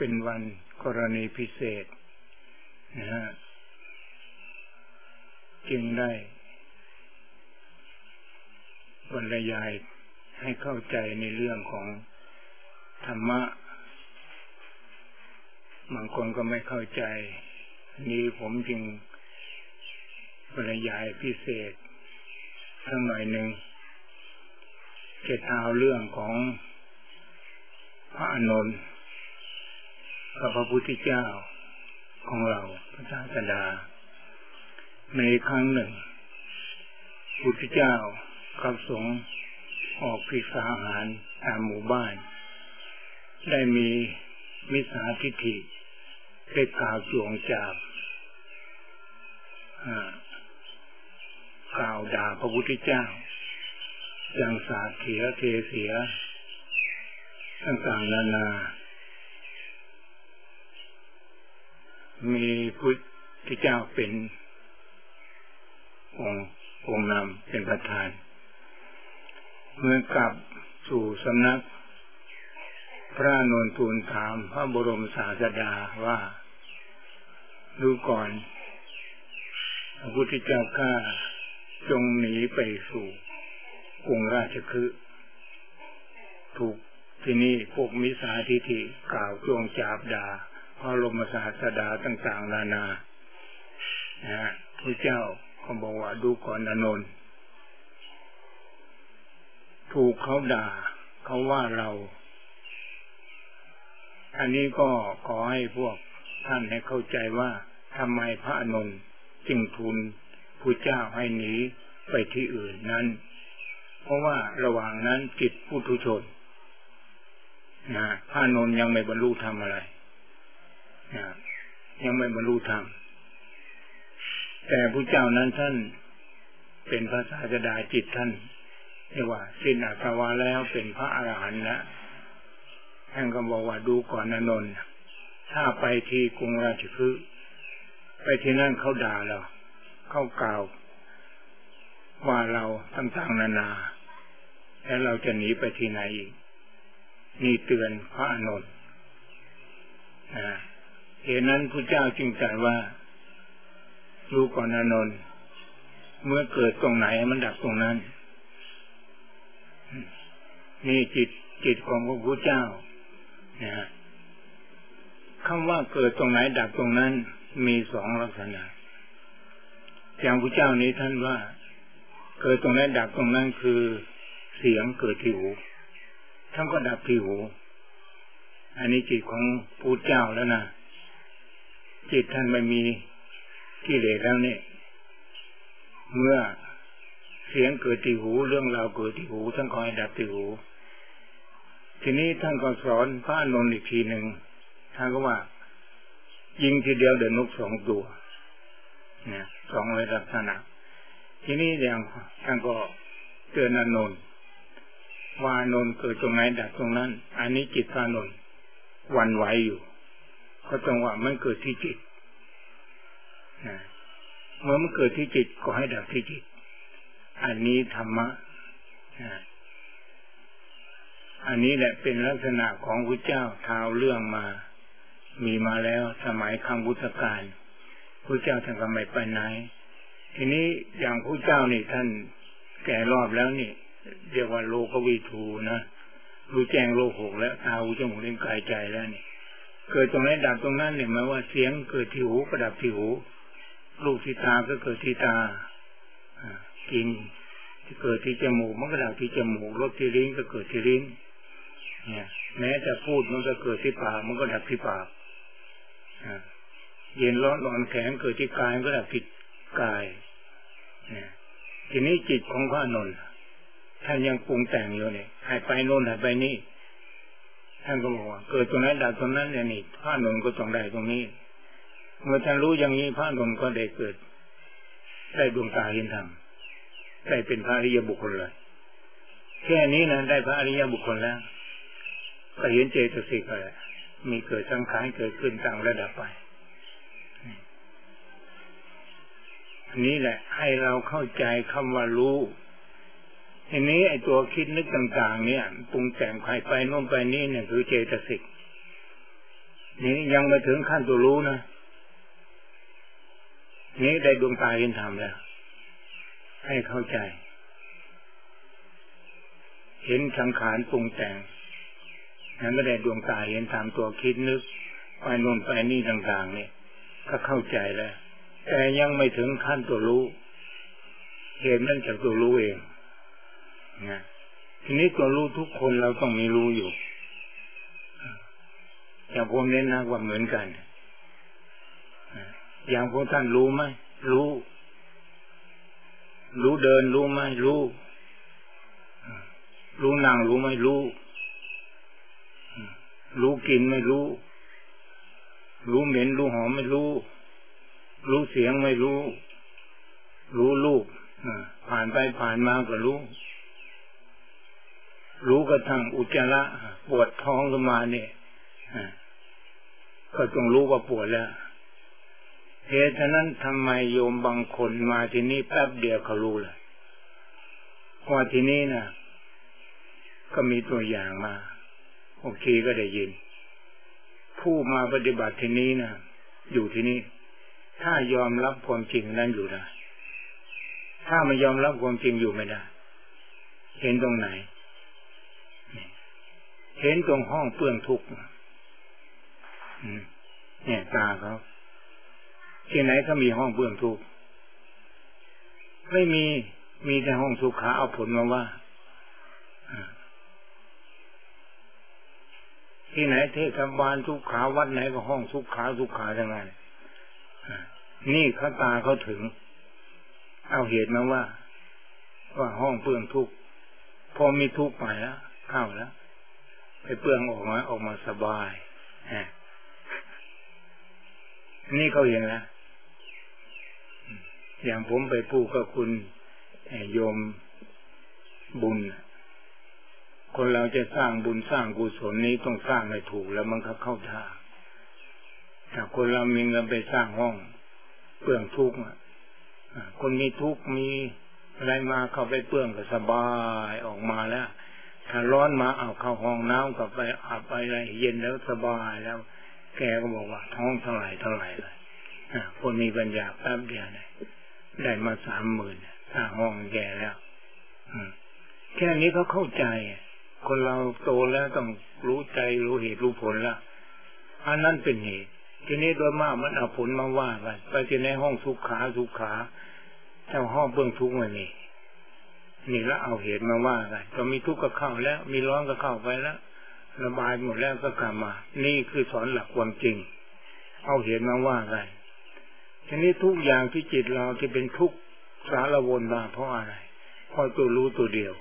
เป็นวันกรณีพิเศษนะฮะจึงได้บรรยายให้เข้าใจในเรื่องของธรรมะบางคนก็ไม่เข้าใจนี้ผมจึงบรรยายพิเศษสักหน่อยหนึ่งจะเอาเรื่องของพระอานนท์กับพระพุทธเจ้าของเราพระศาสดาในครั้งหนึ่งพุทธเจ้ากับสงฆ์ออกพิษาหารตามหมู่บ้านได้มีมิจฉาทิฏฐิได้กล่าวจวงจาบกล่าวด่าพระพุทธเจ้าอย่างสาเสียเทเสียต่างๆนานามีพุทธเจ้าเป็นองค์นำเป็นประธานเมื่อกลับสู่สำนักพระอานนท์ทูลถามพระบรมศาสดาว่าดูก่อนพระพุทธเจ้าข้าจงหนีไปสู่กรุงราชคฤห์ถูกที่นี่พวกมิจฉาทิฏฐิกล่าวจวงจาบด่าพระบรมศาสดาต่างๆนานาพระเจ้าก็บอกว่าดูก่อนอานนท์ถูกเขาด่าเขาว่าเราอันนี้ก็ขอให้พวกท่านให้เข้าใจว่าทำไมพระอานนท์จึงทูลพระเจ้าให้หนีไปที่อื่นนั้นเพราะว่าระหว่างนั้นจิตปุถุชนพระอานนท์ยังไม่บรรลุธรรมอะไรยังไม่บรรลุธรรมแต่พระเจ้านั้นท่านเป็นพระศาสดาจิตท่านเรียกว่าสิ้นอาสวะแล้วเป็นพระอรหันต์แล้วท่านก็บอกว่าดูก่อนอานนท์ถ้าไปที่กรุงราชคฤห์ไปที่นั่นเขาด่าเราเขากล่าวว่าเราต่างๆนานาแล้วเราจะหนีไปที่ไหนอีกนี่เตือนพระอานนท์เหตุนั้นพระเจ้าจึงตรัสว่าดูก่อนอานนท์เมื่อเกิดตรงไหนมันดับตรงนั้นนี่จิตของพระพุทธเจ้าคำว่าเกิดตรงไหนดับตรงนั้นมีสองลักษณะอย่างพระเจ้านี้ท่านว่าเกิดตรงไหนดับตรงนั้นคือเสียงเกิดที่หูท่านก็ดับที่หูอันนี้จิตของพระพุทธเจ้าแล้วนะจิตท่านไม่มีกิเลสแล้วเนี่ยเมื่อเสียงเกิดที่หูเรื่องราวเกิดที่หูท่านก็ให้ดับที่หูทีนี้ท่านก็สอนพระอานนท์อีกทีหนึ่งท่านก็ว่ายิงทีเดียวเดินนกสองตัวสองลักษณะทีนี้อย่างท่านก็เตือนอานนท์ว่าอานนท์เกิดตรงไหนดับตรงนั้นอันนี้จิตพระอานนท์หวั่นไหวอยู่ก็ต้องว่ามันเกิดที่จิตเมื่อมันเกิดที่จิตก็ให้ดับที่จิตอันนี้ธรรมะอันนี้แหละเป็นลักษณะของพระเจ้าท้าวเรื่องมามีมาแล้วสมัยครั้งพุทธกาลพระเจ้าท่านก็ไม่ไปไหนทีนี้อย่างพระเจ้านี่ท่านแก่รอบแล้วนี่เรียกว่าโลกวิทูนะรู้แจ้งโลกหกแล้วตาหูจมูกลิ้นกายใจแล้วนี่เกิดตรงไหนดับตรงนั้นเนี่ยหมายว่าเสียงเกิดที่หูก็ดับที่หูรูปที่ตาก็เกิดที่ตากินที่เกิดที่จมูกมันก็ดับที่จมูกรสที่ลิ้นก็เกิดที่ลิ้นเนี่ยแม้จะพูดมันก็เกิดที่ปากมันก็ดับที่ปากเย็นร้อนอ่อนแข็งเกิดที่กายมันก็ดับที่กายเนี่ยทีนี้จิตของพระอานนท์ท่านยังปรุงแต่งอยู่เนี่ยให้ไปโน่นให้ไปนี่ท่านก็บอกว่าเกิดตรงนั้นดับตรงนั้นเนี่ยนี่พระอานนท์ก็ต้องได้ตรงนี้เมื่อท่านรู้อย่างนี้พระอานนท์ก็ได้เกิดได้ดวงตาเห็นธรรมได้เป็นพระอริยบุคคลเลยแค่นี้นะได้พระอริยบุคคลแล้วก็เห็นเจตสิกไปมีเกิดสังขารเกิดขึ้นต่างระดับไปอันนี้แหละให้เราเข้าใจคำว่ารู้ทีนี้ไอ้ตัวคิดนึกต่างๆเนี่ยปรุงแต่งใครไปโน่นไปนี่เนี่ยคือเจตสิกนี่ยังไม่ถึงขั้นตัวรู้นะนี่ได้ดวงตาเห็นธรรมแล้วให้เข้าใจเห็นสังขารปรุงแต่งนั้นก็ได้ดวงตาเห็นธรรมตัวคิดนึกไปโน่นไปนี่ต่างๆนี่ก็เข้าใจแล้วแต่ยังไม่ถึงขั้นตัวรู้เห็นนั่นจากตัวรู้เองนะทีนี้ตัวรู้ทุกคนเราต้องมีรู้อยู่อย่างผมเน้นนะว่าเหมือนกันอย่างพวกท่านรู้ไหมรู้เดินรู้ไหมรู้นั่งรู้ไหมรู้กินไม่รู้เหม็นรู้หอมไม่รู้เสียงไม่รู้รูปผ่านไปผ่านมาก็รู้กระทั่งอุจจาระปวดท้องขึ้นมาเนี่ยก็ต้องรู้ว่าปวดแล้วเหตุฉะนั้นทำไมโยมบางคนมาที่นี่แป๊บเดียวเขารู้เลยพอที่นี่นะก็มีตัวอย่างมาโอเคก็ได้ยินผู้มาปฏิบัติที่นี้นะอยู่ที่นี่ถ้ายอมรับความจริงนั้นอยู่ได้ถ้าไม่ยอมรับความจริงอยู่ไม่ได้เห็นตรงไหนเห็นตรงห้องเปลื้องทุกข์เนี่ยตาเขาที่ไหนก็มีห้องเปลื้องทุกข์ไม่มีแต่ห้องสุขาเอาผลมาว่าที่ไหนเทศบาลทุกขาวัดไหนก็ห้องทุกขาทั้งนั้นนี่เขาตาเขาถึงเอาเหตุมาว่าห้องเปลื้องทุกข์พอมีทุกข์ไปแล้วเข้าแล้วไปเปลื้องออกมาสบายนี่เขาเห็นแล้วอย่างผมไปพูดกับคุณโยมบุญคนเราจะสร้างบุญสร้างกุศลนี้ต้องสร้างให้ถูกแล้วมันก็เข้าท่าถ้าคนเรามีเงินไปสร้างห้องเปลื้องทุกข์คนมีทุกข์มีอะไรมาเข้าไปเปลื้องก็สบายออกมาแล้วถ้าร้อนมาเอาเข้าห้องน้ำก็ไปอาบอะไรเย็นแล้วสบายแล้วแกก็บอกว่าท้องเท่าไหร่เลยคนมีปัญญาแป๊บเดียวเนี่ยได้มา 30,000สร้างห้องแกแล้วแค่นี้เขาเข้าใจคนเราโตแล้วต้องรู้ใจรู้เหตุรู้ผลแล้วอันนั้นเป็นเหตุทีนี้โดยมากมันเอาผลมาว่ากันไปที่ในห้องสุขาเจ้าห้องเบื้องทุกข์มันนี่แล้วเอาเหตุมาว่ากันก็มีทุกข์ก็เข้าแล้วมีร้อนก็เข้าไปแล้วระบายหมดแล้วก็กลับมานี่คือสอนหลักความจริงเอาเหตุมาว่ากันทีนี้ทุกอย่างที่จิตเราที่เป็นทุกข์สารวนมาเพราะอะไรเพราะตัวรู้ตัวเดียว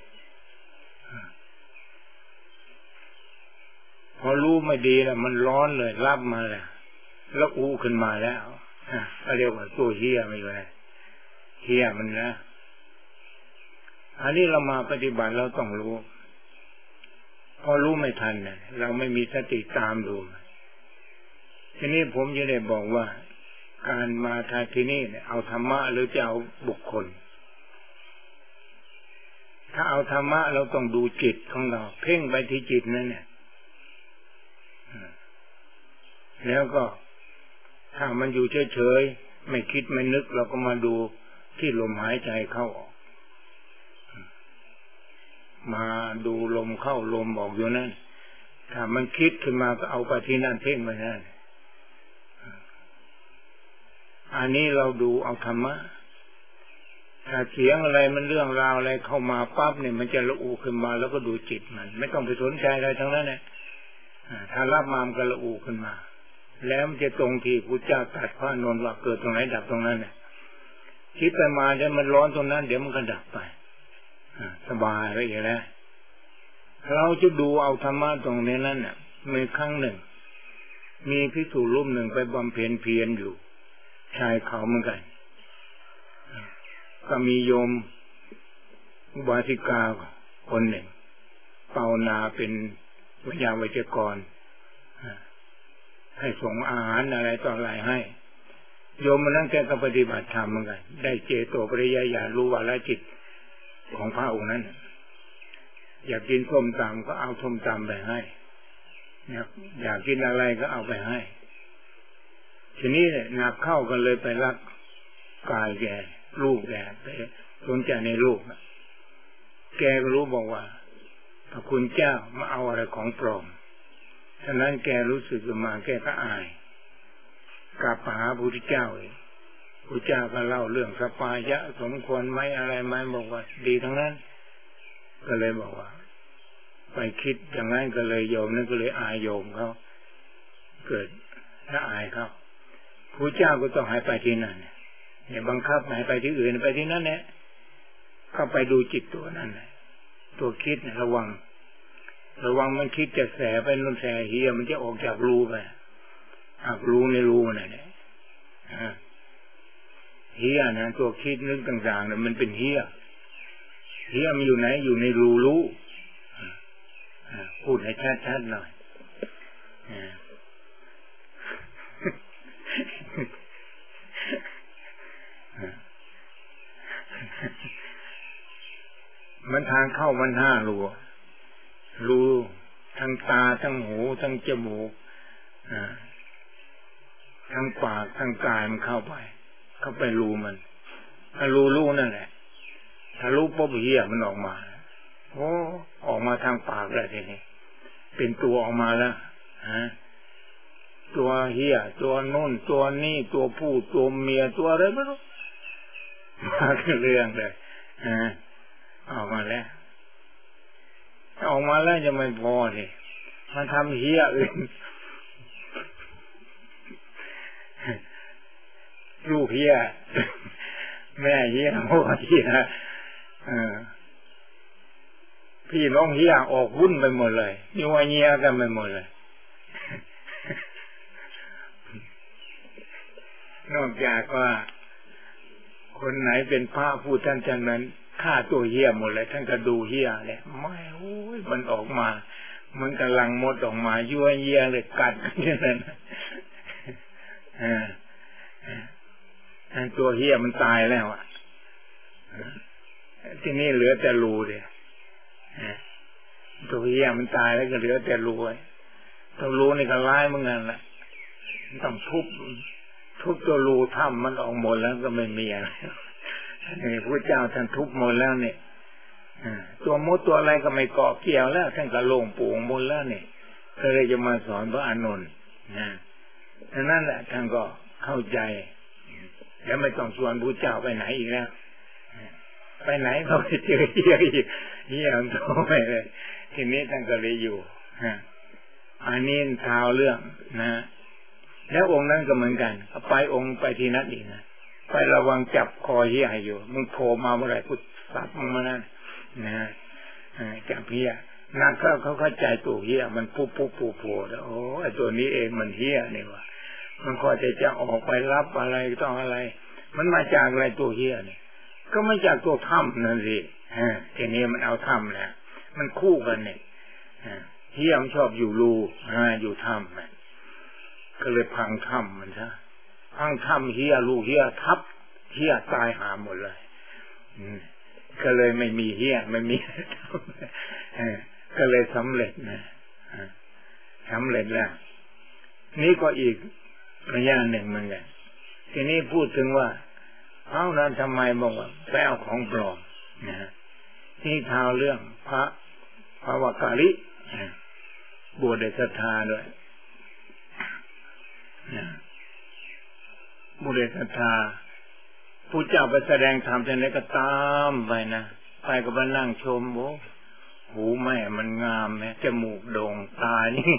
พอรู้ไม่ดีแล้วมันร้อนเลยรับมาแล้วอู้ขึ้นมาแล้วเรียกว่าตัวเหี้ยไม่ใช่เหี้ยมันนะอันนี้เรามาปฏิบัติเราต้องรู้พอรู้ไม่ทันเนี่ยเราไม่มีสติตามดูทีนี้ผมจะได้บอกว่าการมาทางที่นี่เนี่ยเอาธรรมะหรือจะเอาบุคคลถ้าเอาธรรมะเราต้องดูจิตของเราเพ่งไปที่จิตนั่นเนี่ยแล้วก็ถ้ามันอยู่เฉยๆไม่คิดไม่นึกเราก็มาดูที่ลมหายใจเข้าออกมาดูลมเข้าลมออกอยู่นั่นถ้ามันคิดขึ้นมาก็เอาไปที่นั่นเพ่งไปนั่นอันนี้เราดูเอาธรรมะถ้าเสียงอะไรมันเรื่องราวอะไรเข้ามาปั๊บเนี่ยมันจะระอุขึ้นมาแล้วก็ดูจิตมันไม่ต้องไปสนใจอะไรทั้งนั้นเนี่ยถ้ารับมามันก็ระอุขึ้นมาแล้วมันจะตรงที่พุทธเจ้าตรัสพระอานนท์ว่าเกิดตรงไหนดับตรงนั้นเนี่ยคิดไปมาเดี๋ยวมันร้อนตรงนั้นเดี๋ยวมันก็ดับไปสบายไปอย่างนี้เราจะดูเอาธรรมะตรงนี้นั่นเนี่ยมีครั้งหนึ่งมีภิกษุรูปหนึ่งไปบำเพ็ญเพียรอยู่ชายเขาเหมือนกันก็มีโยมอุบาสิกาคนหนึ่งเป่านาเป็นวิญญาวัจกรให้ส่งอาหารอะไรต่ออะไรให้โยมมันนั่งแกก็ปฏิบัติธรรมเหมือนกันได้เจโตปริยญาณรู้วาระจิตของพระองค์นั้นอยากกินส้มตำก็เอาส้มตำไปให้อยากกินอะไรก็เอาไปให้ทีนี้เนี่ยหนักเข้ากันเลยไปรักกายแกลูกแกไปสนใจในลูกแกก็รู้บอกว่าพระคุณเจ้ามาเอาอะไรของปลอมฉะนั้นแกรู้สึกมาแกก็อายกลับมาหาพระพุทธเจ้าเลยพระเจ้าก็เล่าเรื่องสปายะสมควรไหมอะไรไหมบอกว่าดีทั้งนั้นก็เลยบอกว่าไปคิดอย่างนั้นก็เลยโยมนั่นก็เลยอายโยมเขาเกิดถ้าอายเขาพระเจ้าก็ต้องให้ไปที่นั่นอย่าบังคับให้ไปที่อื่นไปที่นั่นเนี่ยก็ไปดูจิตตัวนั่นแหละตัวคิดเนี่ยระวังมันคิดจะแสไปนู่นแสเฮียมันจะออกจากรูไปรูในรูนั่นแหละเฮียนะตัวคิดนึกต่างๆเนี่ยมันเป็นเฮียมันอยู่ไหนอยู่ในรูรู้พูดให้ชัดๆหน่อยมันทางเข้ามัน5 รูทั้งตาทั้งหูทั้งจมูกทั้งปากทั้งกายมันเข้าไปรูมันถ้ารูนั่นแหละถ้ารูปุ๊บเหี้ยมันออกมาออกมาทางปากเลยทีนี้เป็นตัวออกมาแล้วตัวเหี้ยตัวนุ่นตัวนี่ตัวผู้ตัวเมียตัวอะไรไม่รู้มาคือเรื่องเลยออกมาแล้วจะไม่พอนี่มันทำเหี้ยอื่นลูกเหี้ยแม่เหี้ยพ่อเหี้ยพี่น้องเหี้ยออกวุ่นไปหมดเลยยัวเงียกันไปหมดเลยนอกจากว่าคนไหนเป็นพระผู้ท่านจังนั้นฆ่าตัวเหี้ยหมดเลยท่านก็ดูเหี้ยเนี่ยไม่มันออกมามันกำลังมดออกมายั่วเยี่ยเลยกัดกันอย่างนั้นตัวเหี้ยมันตายแล้วที่นี่เหลือแต่รูเดียวตัวเหี้ยมันตายแล้วก็เหลือแต่รูตัวรูนี่ก็ร้ายเหมือนกันแหละต้องทุบตัวรูถ้ำมันออกหมดแล้วก็ไม่มีอะไรพระเจ้าท่านทุบหมดแล้วเนี่ยตัวมดตัวอะไรก็ไม่เกาะเกี่ยวแล้วท่านก็โล่งโปร่งหมดแล้วเนี่ยก็เลยจะมาสอนพระอานนท์นั่นแหละท่านก็เข้าใจแล้วไม่ต้องชวนพระเจ้าไปไหนอีกแล้วไปไหนเขาไปเจอเหี้ยอีกเหี้ยมันโตไปเลยทีนี้ท่านก็เลยอยู่อันนี้ท้าวเรื่องนะแล้วองค์นั้นก็เหมือนกันไปองค์ไปที่นั่นอีกนะไประวังจับคอเหี้ยอยู่มึงโผล่มาเมื่อไหร่พุทธสัตว์มึงมานั่นนะจับเหี้ยนักเขาเข้าใจตัวเหี้ยมันปุ๊บโผล่แล้วโอ้ไอตัวนี้เองมันเหี้ยนี่วะมันพอจะออกไปรับอะไรต้องอะไรมันมาจากอะไรตัวเหี้ยนี่ก็ไม่จากตัวถ้ำนั่นสิทีนี้มันเอาถ้ำแหละมันคู่กันเนี่ยเหี้ยมันชอบอยู่รูอยู่ถ้ำก็เลยพังถ้ำมันซะพังถ้ำเหี้ยรูเหี้ยทับเหี้ยตายหาหมดเลยก็เลยไม่มีเหี้ยไม่มีก็เลยสำเร็จนะสำเร็จแล้วนี่ก็อีกระยะหนึ่งเหมือนกันทีนี้พูดถึงว่าเอานั้นทำไมบอกว่าไปเอาของปลอมนะที่ท้าวเรื่องพระวกาลิบวชได้ศรัทธาด้วยบวชได้ศรัทธาผู้เจ้าไปแสดงธรรมที่ไหนก็ตามไปนะไปก็มานั่งชมโอ้หูแม่มันงามแม่จมูกโด่งตานี่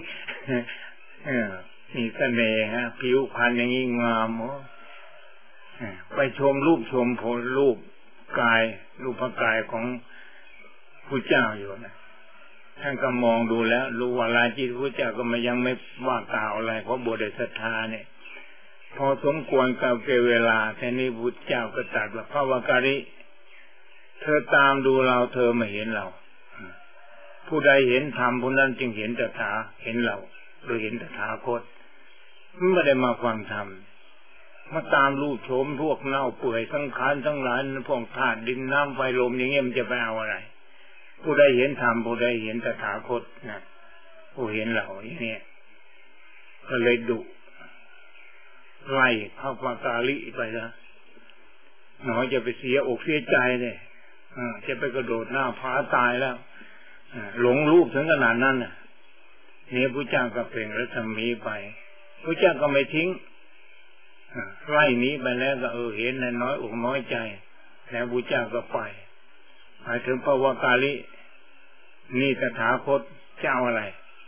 มีเสน่ห์ผิวพรรณอย่างนี้งามโอ้ไปชมรูปชมผลรูปกายรูปกายของผู้เจ้าอยู่นะท่านก็มองดูแล้วรู้ว่าลายจิตผู้เจ้าก็ยังไม่ว่ากล่าวอะไรเพราะบวชได้ศรัทธาเนี่ยพอสมควรกับเวลาแค่นี้พุทธเจ้าก็ตรัสว่าพระวกาลิเธอตามดูเราเธอไม่เห็นเราผู้ใดเห็นธรรมผู้นั้นจึงเห็นตถาเห็นเราโดยเห็นตถาคตไม่ได้มาฟังธรรมมาตามรูปโฉมพวกเน่าเปื่อยสังขารทั้งหลายพวกธาตุดินน้ำไฟลมอย่างเงี้ยมันจะไปเอาอะไรผู้ใดเห็นธรรมผู้ใดเห็นตถาคตนะผู้เห็นเราอย่างนี้ก็เลยดุไล่พระวากาลิไปนะหนอจะไปเสียอกเสียใจเลยจะไปกระโดดหน้าผาตายแล้วหลงรูปถึงขนาดนั้นเนี่ยพระเจ้าก็เปล่งรัศมีไปพระเจ้าก็ไม่ทิ้งไล่นี้ไปแล้วก็เห็นน้อยอกน้อยใจแล้วพระเจ้าก็ไปถึงพระวากาลินี่ตถาคตเจ้าอะไร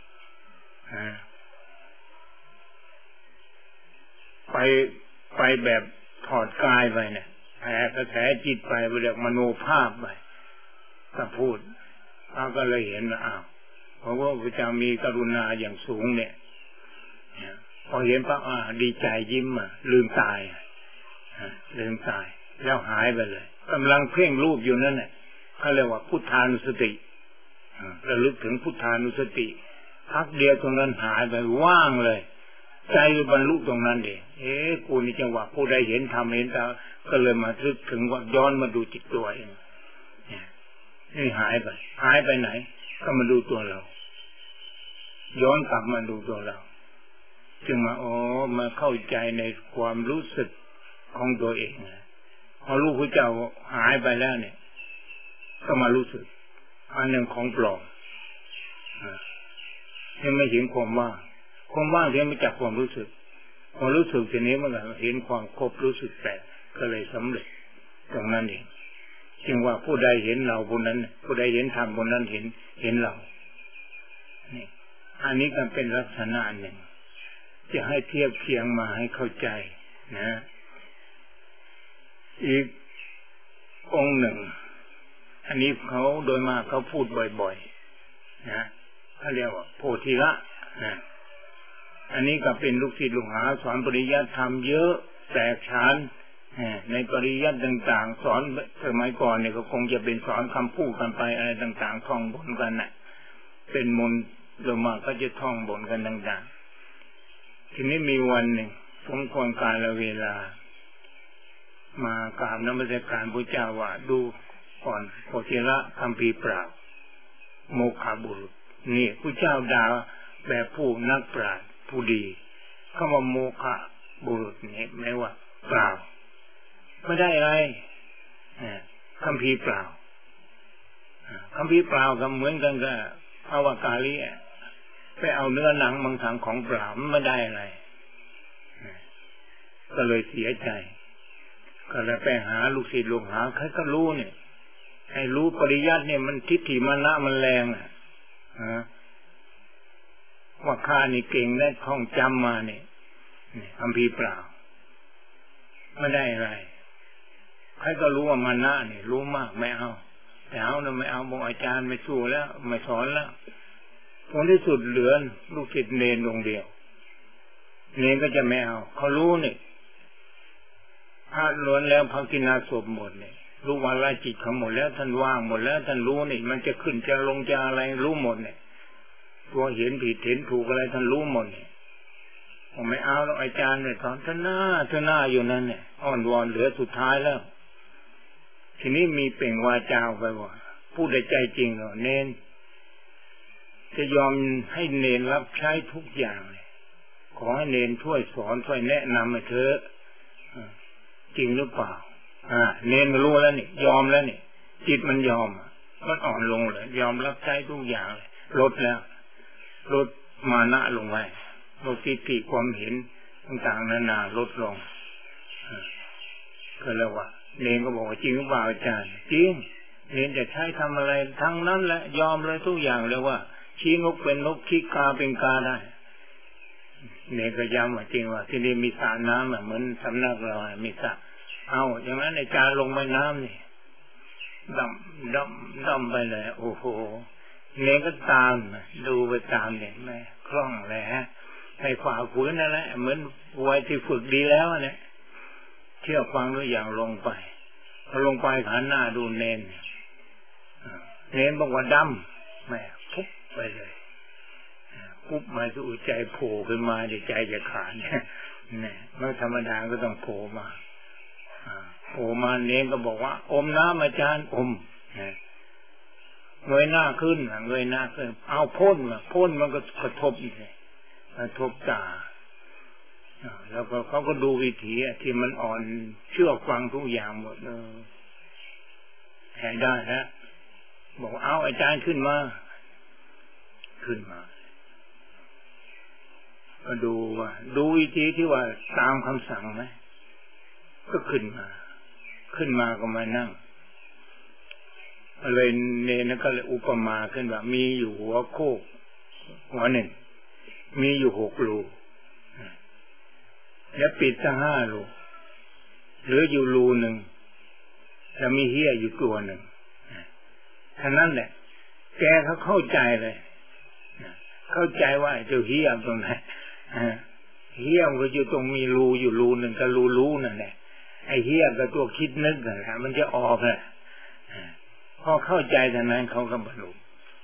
ไปแบบถอดกายไปเนี่ยแผ่กระแสจิตไปเรียกมโนภาพไปก็พูดเขาก็เลยเห็นว่าเพราะว่าพระเจ้ามีกรุณาอย่างสูงเนี่ยพอเห็นปั๊บดีใจยิ้มลืมตายแล้วหายไปเลยกำลังเพ่งรูปอยู่นั่นแหละเขาเรียกว่าพุทธานุสติระลึกถึงพุทธานุสติพักเดียวตรงนั้นหายไปว่างเลยใจบรรลุตรงนั้นเองกูนี่จังหวะผู้ใดเห็นธรรมเห็นตาก็เลยมาทึกถึงว่าย้อนมาดูจิตตัวเองนี่หายไปไหนก็มาดูตัวเราย้อนกลับมาดูตัวเราจึงมาเข้าใจในความรู้สึกของตัวเองพอรู้พระเจ้าหายไปแล้วเนี่ยก็มารู้สึกอันหนึ่งของปลอมยังไม่เห็นความว่างที่ไม่จับความรู้สึกพอรู้สึกทีนี้มันก็เห็นความครบรู้สึกแปลกก็เลยสำเร็จตรงนั้นเองจึงว่าผู้ใดเห็นเราผู้นั้นผู้ใดเห็นธรรมผู้นั้นเห็นเรานี่อันนี้ก็เป็นลักษณะหนึ่งจะให้เทียบเคียงมาให้เข้าใจนะอีกองค์หนึ่งอันนี้เขาโดยมากเขาพูดบ่อยๆนะเขาเรียกว่าโพธิละนะอันนี้ก็เป็นลูกศิษย์ลูกหาสอนปริยัติธรรมเยอะแตกฉานในปริยัติต่างๆสอนสมัยก่อนเนี่ยก็คงจะเป็นสอนคำพูดกันไปอะไรต่างๆท่องบนกันน่ะเป็นมนต์โดยมากก็จะท่องบนกันต่างๆทีนี้มีวันหนึ่งสมควรกาลเวลามากราบนมัสการพระเจ้าว่าดูก่อนโพธิละคัมภีร์เปล่าโมฆะบุรุษนี่พระเจ้าด่าแบบผู้นักปราชญ์ผู้ดีคำว่าโมฆะบุรุษนี่แม้ว่าเปล่าไม่ได้อะไรคัมภีร์เปล่าคัมภีร์เปล่าก็เหมือนกันกับพระวากาลิไปเอาเนื้อหนังมังสังของเปล่าไม่ได้อะไรก็เลยเสียใจก็เลยไปหาลูกศิษย์ลูกหาใครก็รู้เนี่ยให้รู้ปริยัติเนี่ยมันทิฏฐิมานะมันแรงว่าข้านี่เก่งและท่องจำมาเนี่ยคัมภีร์เปล่าไม่ได้อะไรใครก็รู้ว่ามานะเนี่ยรู้มากไม่เอาแต่เอานะไม่เอาบอกอาจารย์ไม่สู้แล้วไม่สอนแล้วผลที่สุดเหลือลูกศิษย์เนรองค์เดียวเนรก็จะไม่เอาเขารู้นี่ถ้าล้วนแล้วพระกินาศพหมดเนี่ยรู้วาระจิตเขาหมดแล้วท่านว่างหมดแล้วท่านรู้นี่มันจะขึ้นจะลงจะอะไรรู้หมดเนี่ยตัวเห็นผิดเห็นถูกอะไรท่านรู้หมดเนี่ยผมไม่เอาแล้วอาจารย์เนี่ยสอนท่านหน้าอยู่นั่นเนี่ยอ้อนวอนเหลือสุดท้ายแล้วทีนี้มีเปล่งวาจาไปว่าพูดในใจจริงเหรอเน้นจะยอมให้เนนรับใช้ทุกอย่างเลยขอให้เนนช่วยสอนช่วยแนะนำให้เธอจริงหรือเปล่าเนนรู้แล้วนี่ยอมแล้วนี่จิตมันยอมมันอ่อนลงเลยยอมรับใช้ทุกอย่างเลยลดแล้วลดมานะลงไปลดทิฏฐิความเห็นต่างๆนานาลดลงก็แล้วว่าเนนก็บอกว่าจริงหรือเปล่าอาจารย์จริงเนนจะใช้ทำอะไรทั้งนั้นแหละยอมเลยทุกอย่างเลยว่าชี้นกเป็นนกชี้กาเป็นกาได้เนนก็ย้ำว่าจริงว่าที่นี่มีสระน้ำเหมือนสำนักเรามีสระเอาอย่างนั้นอาจารย์ลงไปน้ำนี่ดำไปเลยโอ้โหเนนก็ตามดูไปตามเนี่ยแม่คล่องเลยฮะให้ฝ่าฝืนนั่นแหละเหมือนวัยที่ฝึกดีแล้วเนี่ยเชื่อฟังด้วยอย่างลงไปพอลงไปหันหน้าดูเนนบอกว่าดำแม่ปุ๊บไปเลยปุ๊บมาสู่ใจโผล่ขึ้นมาใจจะขาดเนี่ยไม่ธรรมดาก็ต้องโผล่มาเนนก็บอกว่าอมน้ำอาจารย์อมเงยหน้าขึ้นเงยหน้าขึ้นเอาพ่นมันก็กระทบอีกเลยกระทบตาแล้วก็เขาก็ดูวิถีที่มันอ่อนเชื่อฟังทุกอย่างหมดแห่ได้แล้วบอกเอาอาจารย์ขึ้นมาก็ดูวิธีที่ว่าตามคำสั่งไหมก็ขึ้นมาก็มานั่งเลยเนรก็เลยอุปมาขึ้นว่ามีอยู่หัวโคกหัวหนึ่งมีอยู่6 รูแล้วปิดทั้ง5 รูเหลืออยู่รูหนึ่งแล้วมีเหี้ยอยู่ตัวหนึ่งท่านั้นแหละแกเขาเข้าใจเลยเข้าใจว่าเจ้าเหี้ยตรงไหนเหี้ยมันก็อยู่ตรงมีรูอยู่รูหนึ่งกับรูนั่นแหละไอ้เหี้ยกับตัวคิดนึกนั่นแหละมันจะออกแหละพอเข้าใจท่านั้นเขาก็บรรลุ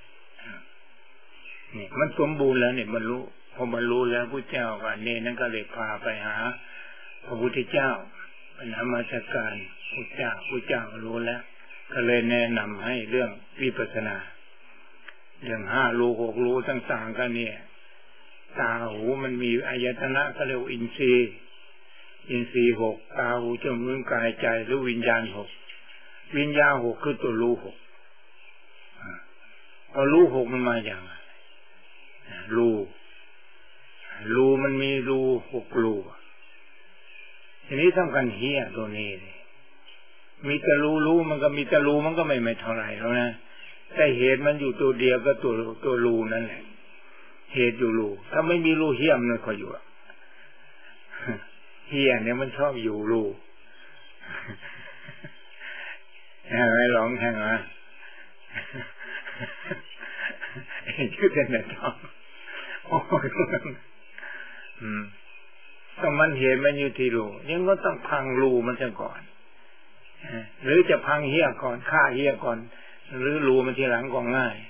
นี่มันสมบูรณ์แล้วเนี่ยบรรลุพอบรรลุแล้วพระเจ้าว่าเนรนั้นก็เลยพาไปหาพระพุทธเจ้าไปนมัสการพระเจ้ารู้แล้วก็เลยแนะนำให้เรื่องวิปัสสนาเรื่อง5 รู6 รูต่างๆกันเนี่ยตาหูมันมีอายตนะก็เรียกอินทรีย์6ตาหูจมูกกายใจหรือวิญญาณ6วิญญาณ6คือตัวรู6เอารู6มันมาอย่างไรรูมันมีรู6 รูทีนี้สำคัญเหี้ยตัวนี้มีแต่รูมันก็มีแต่รูมันก็ไม่เท่าไหร่แล้วนะแต่เหตุมันอยู่ตัวเดียวก็ตัวรูนั่นแหละเหตุอยู่รูถ้าไม่มีรูเหี้ยมันก็อยู่เหี้ยเนี่ยมันชอบอยู่รูไม่ร้องแข่งอ่ะชื่อเด่นเด่นทองต้องมันเหตุมันอยู่ที่รูยังก็ต้องพังรูมันซะก่อนหรือจะพังเหี้ยก่อนฆ่าเหี้ยก่อนหรือรูมันทีหลังก็ง่าย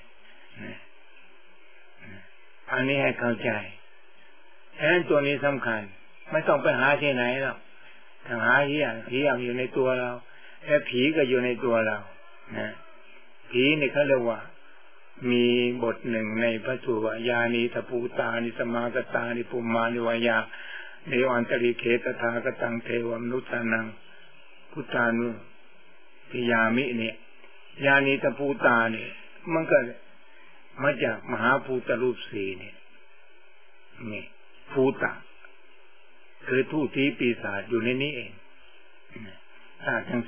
อันนี้ให้เข้าใจฉะนั้นตัวนี้สำคัญไม่ต้องไปหาที่ไหนหรอกถ้าหาเหี้ยอยู่ในตัวเราและผีก็อยู่ในตัวเรานะผีนี่เขาเรียกว่ามีบทหนึ่งในพระสูตรยานีทภูตานิสมากตานิปุมมานิวายาเนวันตริเคตถากตังเทวมนุตานังพุทธานุพิยามิเนี่ยยานีทภูตาเนี่ยมันก็มาจากมหาภูตรูป4เนี่ยนี่ภูตะคือทูตที่ปีศาจอยู่ในนี้เองธาตุทั้ง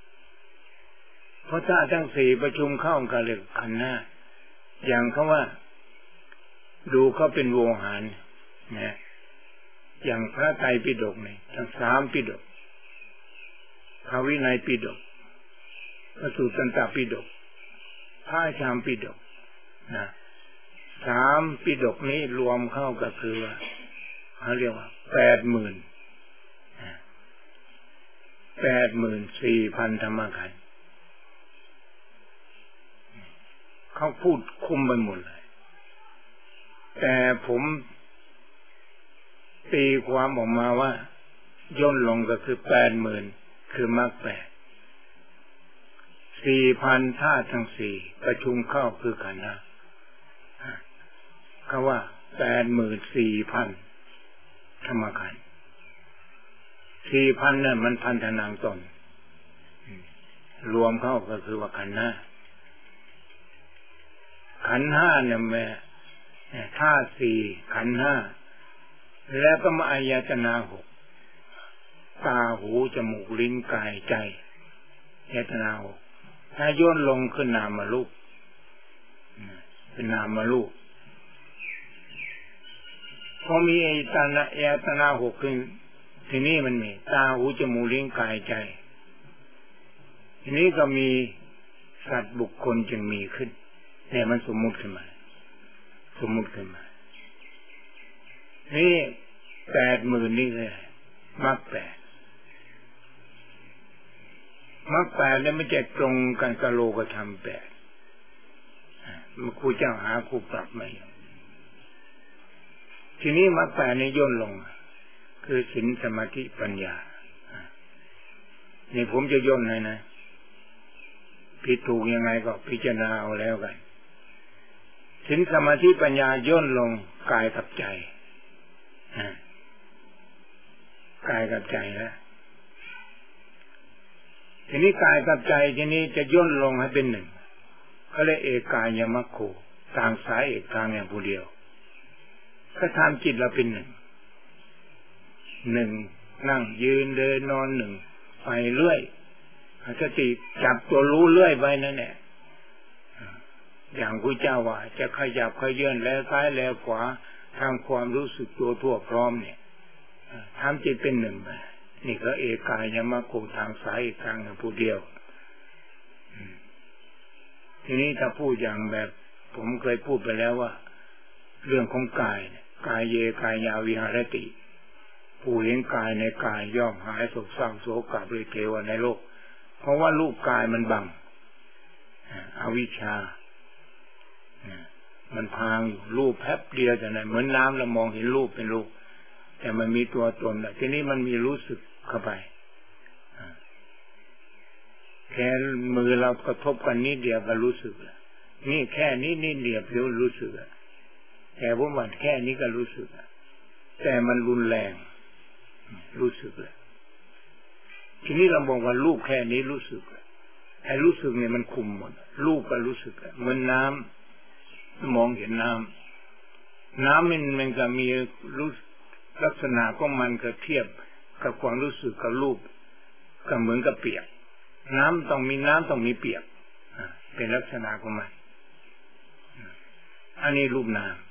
4เพราะธาตุทั้ง4ประชุมเข้ากันเลยขันธ์5อย่างเขาว่าดูเขาเป็นโวหารนะอย่างพระไตรปิฎกเนี่ยทั้ง3 ปิฎกพระวินัยปิฎกพระสุตตันตปิฎกพระชามปิฎกนะ3 ปิฎกนี้รวมเข้าก็คือว่าเขาเรียกว่า 84,000 ธรรมขันธ์เขาพูดคุมไปหมดเลยแต่ผมตีความออกมาว่าย่นลงก็คือ 80,000 คือมรรค8 4,000 ธาตุทั้ง4ประชุมเข้าคือขันธ์เขาว่า 84,000 ธรรมขันธ์ 4,000 นั่นมันพันธนางตนรวมเข้าก็คือว่าขันธ์ขันธ์5เนี่ยแม่ธาตุ4ขันธ์5แล้วก็มาอายตนะ6ตาหูจมูกลิ้นกายใจอายตนะ6ถ้าย่นลงขึ้นนามรูปเป็นนามรูปพอมีอายตนะ6ขึ้นทีนี้มันมีตาหูจมูกลิ้นกายใจทีนี้ก็มีสัตว์บุคคลจึงมีขึ้นเนี่ยมันสมมุติขึ้นมานี่ 80,000 นี่เลยมรรค8เนี่ยไม่ใช่ตรงกันกับโลกธรรม8มันครูเจ้าหาครูปรับไม่ทีนี้มรรค8นี่ย่นลงคือศีลสมาธิปัญญานี่ผมจะย่นให้นะผิดถูกยังไงก็พิจารณาเอาแล้วกันสินสมาธิปัญญาย่นลงกายกับใจกายกับใจแล้วทีนี้กายกับใจทีนี้จะย่นลงให้เป็นหนึ่งเขาเรียกเอกายมัคโคต่างสายเอกทางอย่างผู้เดียวก็ทำจิตเราเป็นหนึ่งนั่งยืนเดินนอนหนึ่งไปเรื่อยสติจับตัวรู้เรื่อยไปนั่นแหละอย่างพระเจ้าว่าจะขยับขยื่นแล้วซ้ายแล้วขวาทำความรู้สึกตัวทั่วพร้อมเนี่ยทำจิตเป็นหนึ่งไปนี่ก็เอกายมัคโคทางสายเอกทางอย่างผู้เดียวทีนี้ถ้าพูดอย่างแบบผมเคยพูดไปแล้วว่าเรื่องของกายกายเยกายาวิหารติผู้เห็นกายในกายย่อมหายโศกเศร้าโศกปริเทวในโลกเพราะว่ารูปกายมันบังอวิชชามันพางอยู่รูปแป๊บเดียวแต่ไหนเหมือนน้ำเรามองเห็นรูปเป็นรูปแต่มันมีตัวตนทีนี้มันมีรู้สึกเข้าไปแค่มือเรากระทบกันนิดเดียวก็รู้สึกแล้วนี่แค่นิดเดียวเพียงรู้สึกแค่พวกมันแค่นี้ก็รู้สึกแต่มันรุนแรงรู้สึกแล้วทีนี้เราบอกว่ารูปแค่นี้รู้สึกไอ้รู้สึกเนี่ยมันคุมหมดรูปก็รู้สึกเหมือนน้ำมองเห็นน้ำมันก็มีรู้ลักษณะของมันก็เทียบกับความรู้สึกกับรูปก็เหมือนกับเปียกน้ำต้องมีเปียกเป็นลักษณะของมันอันนี้รูปนาม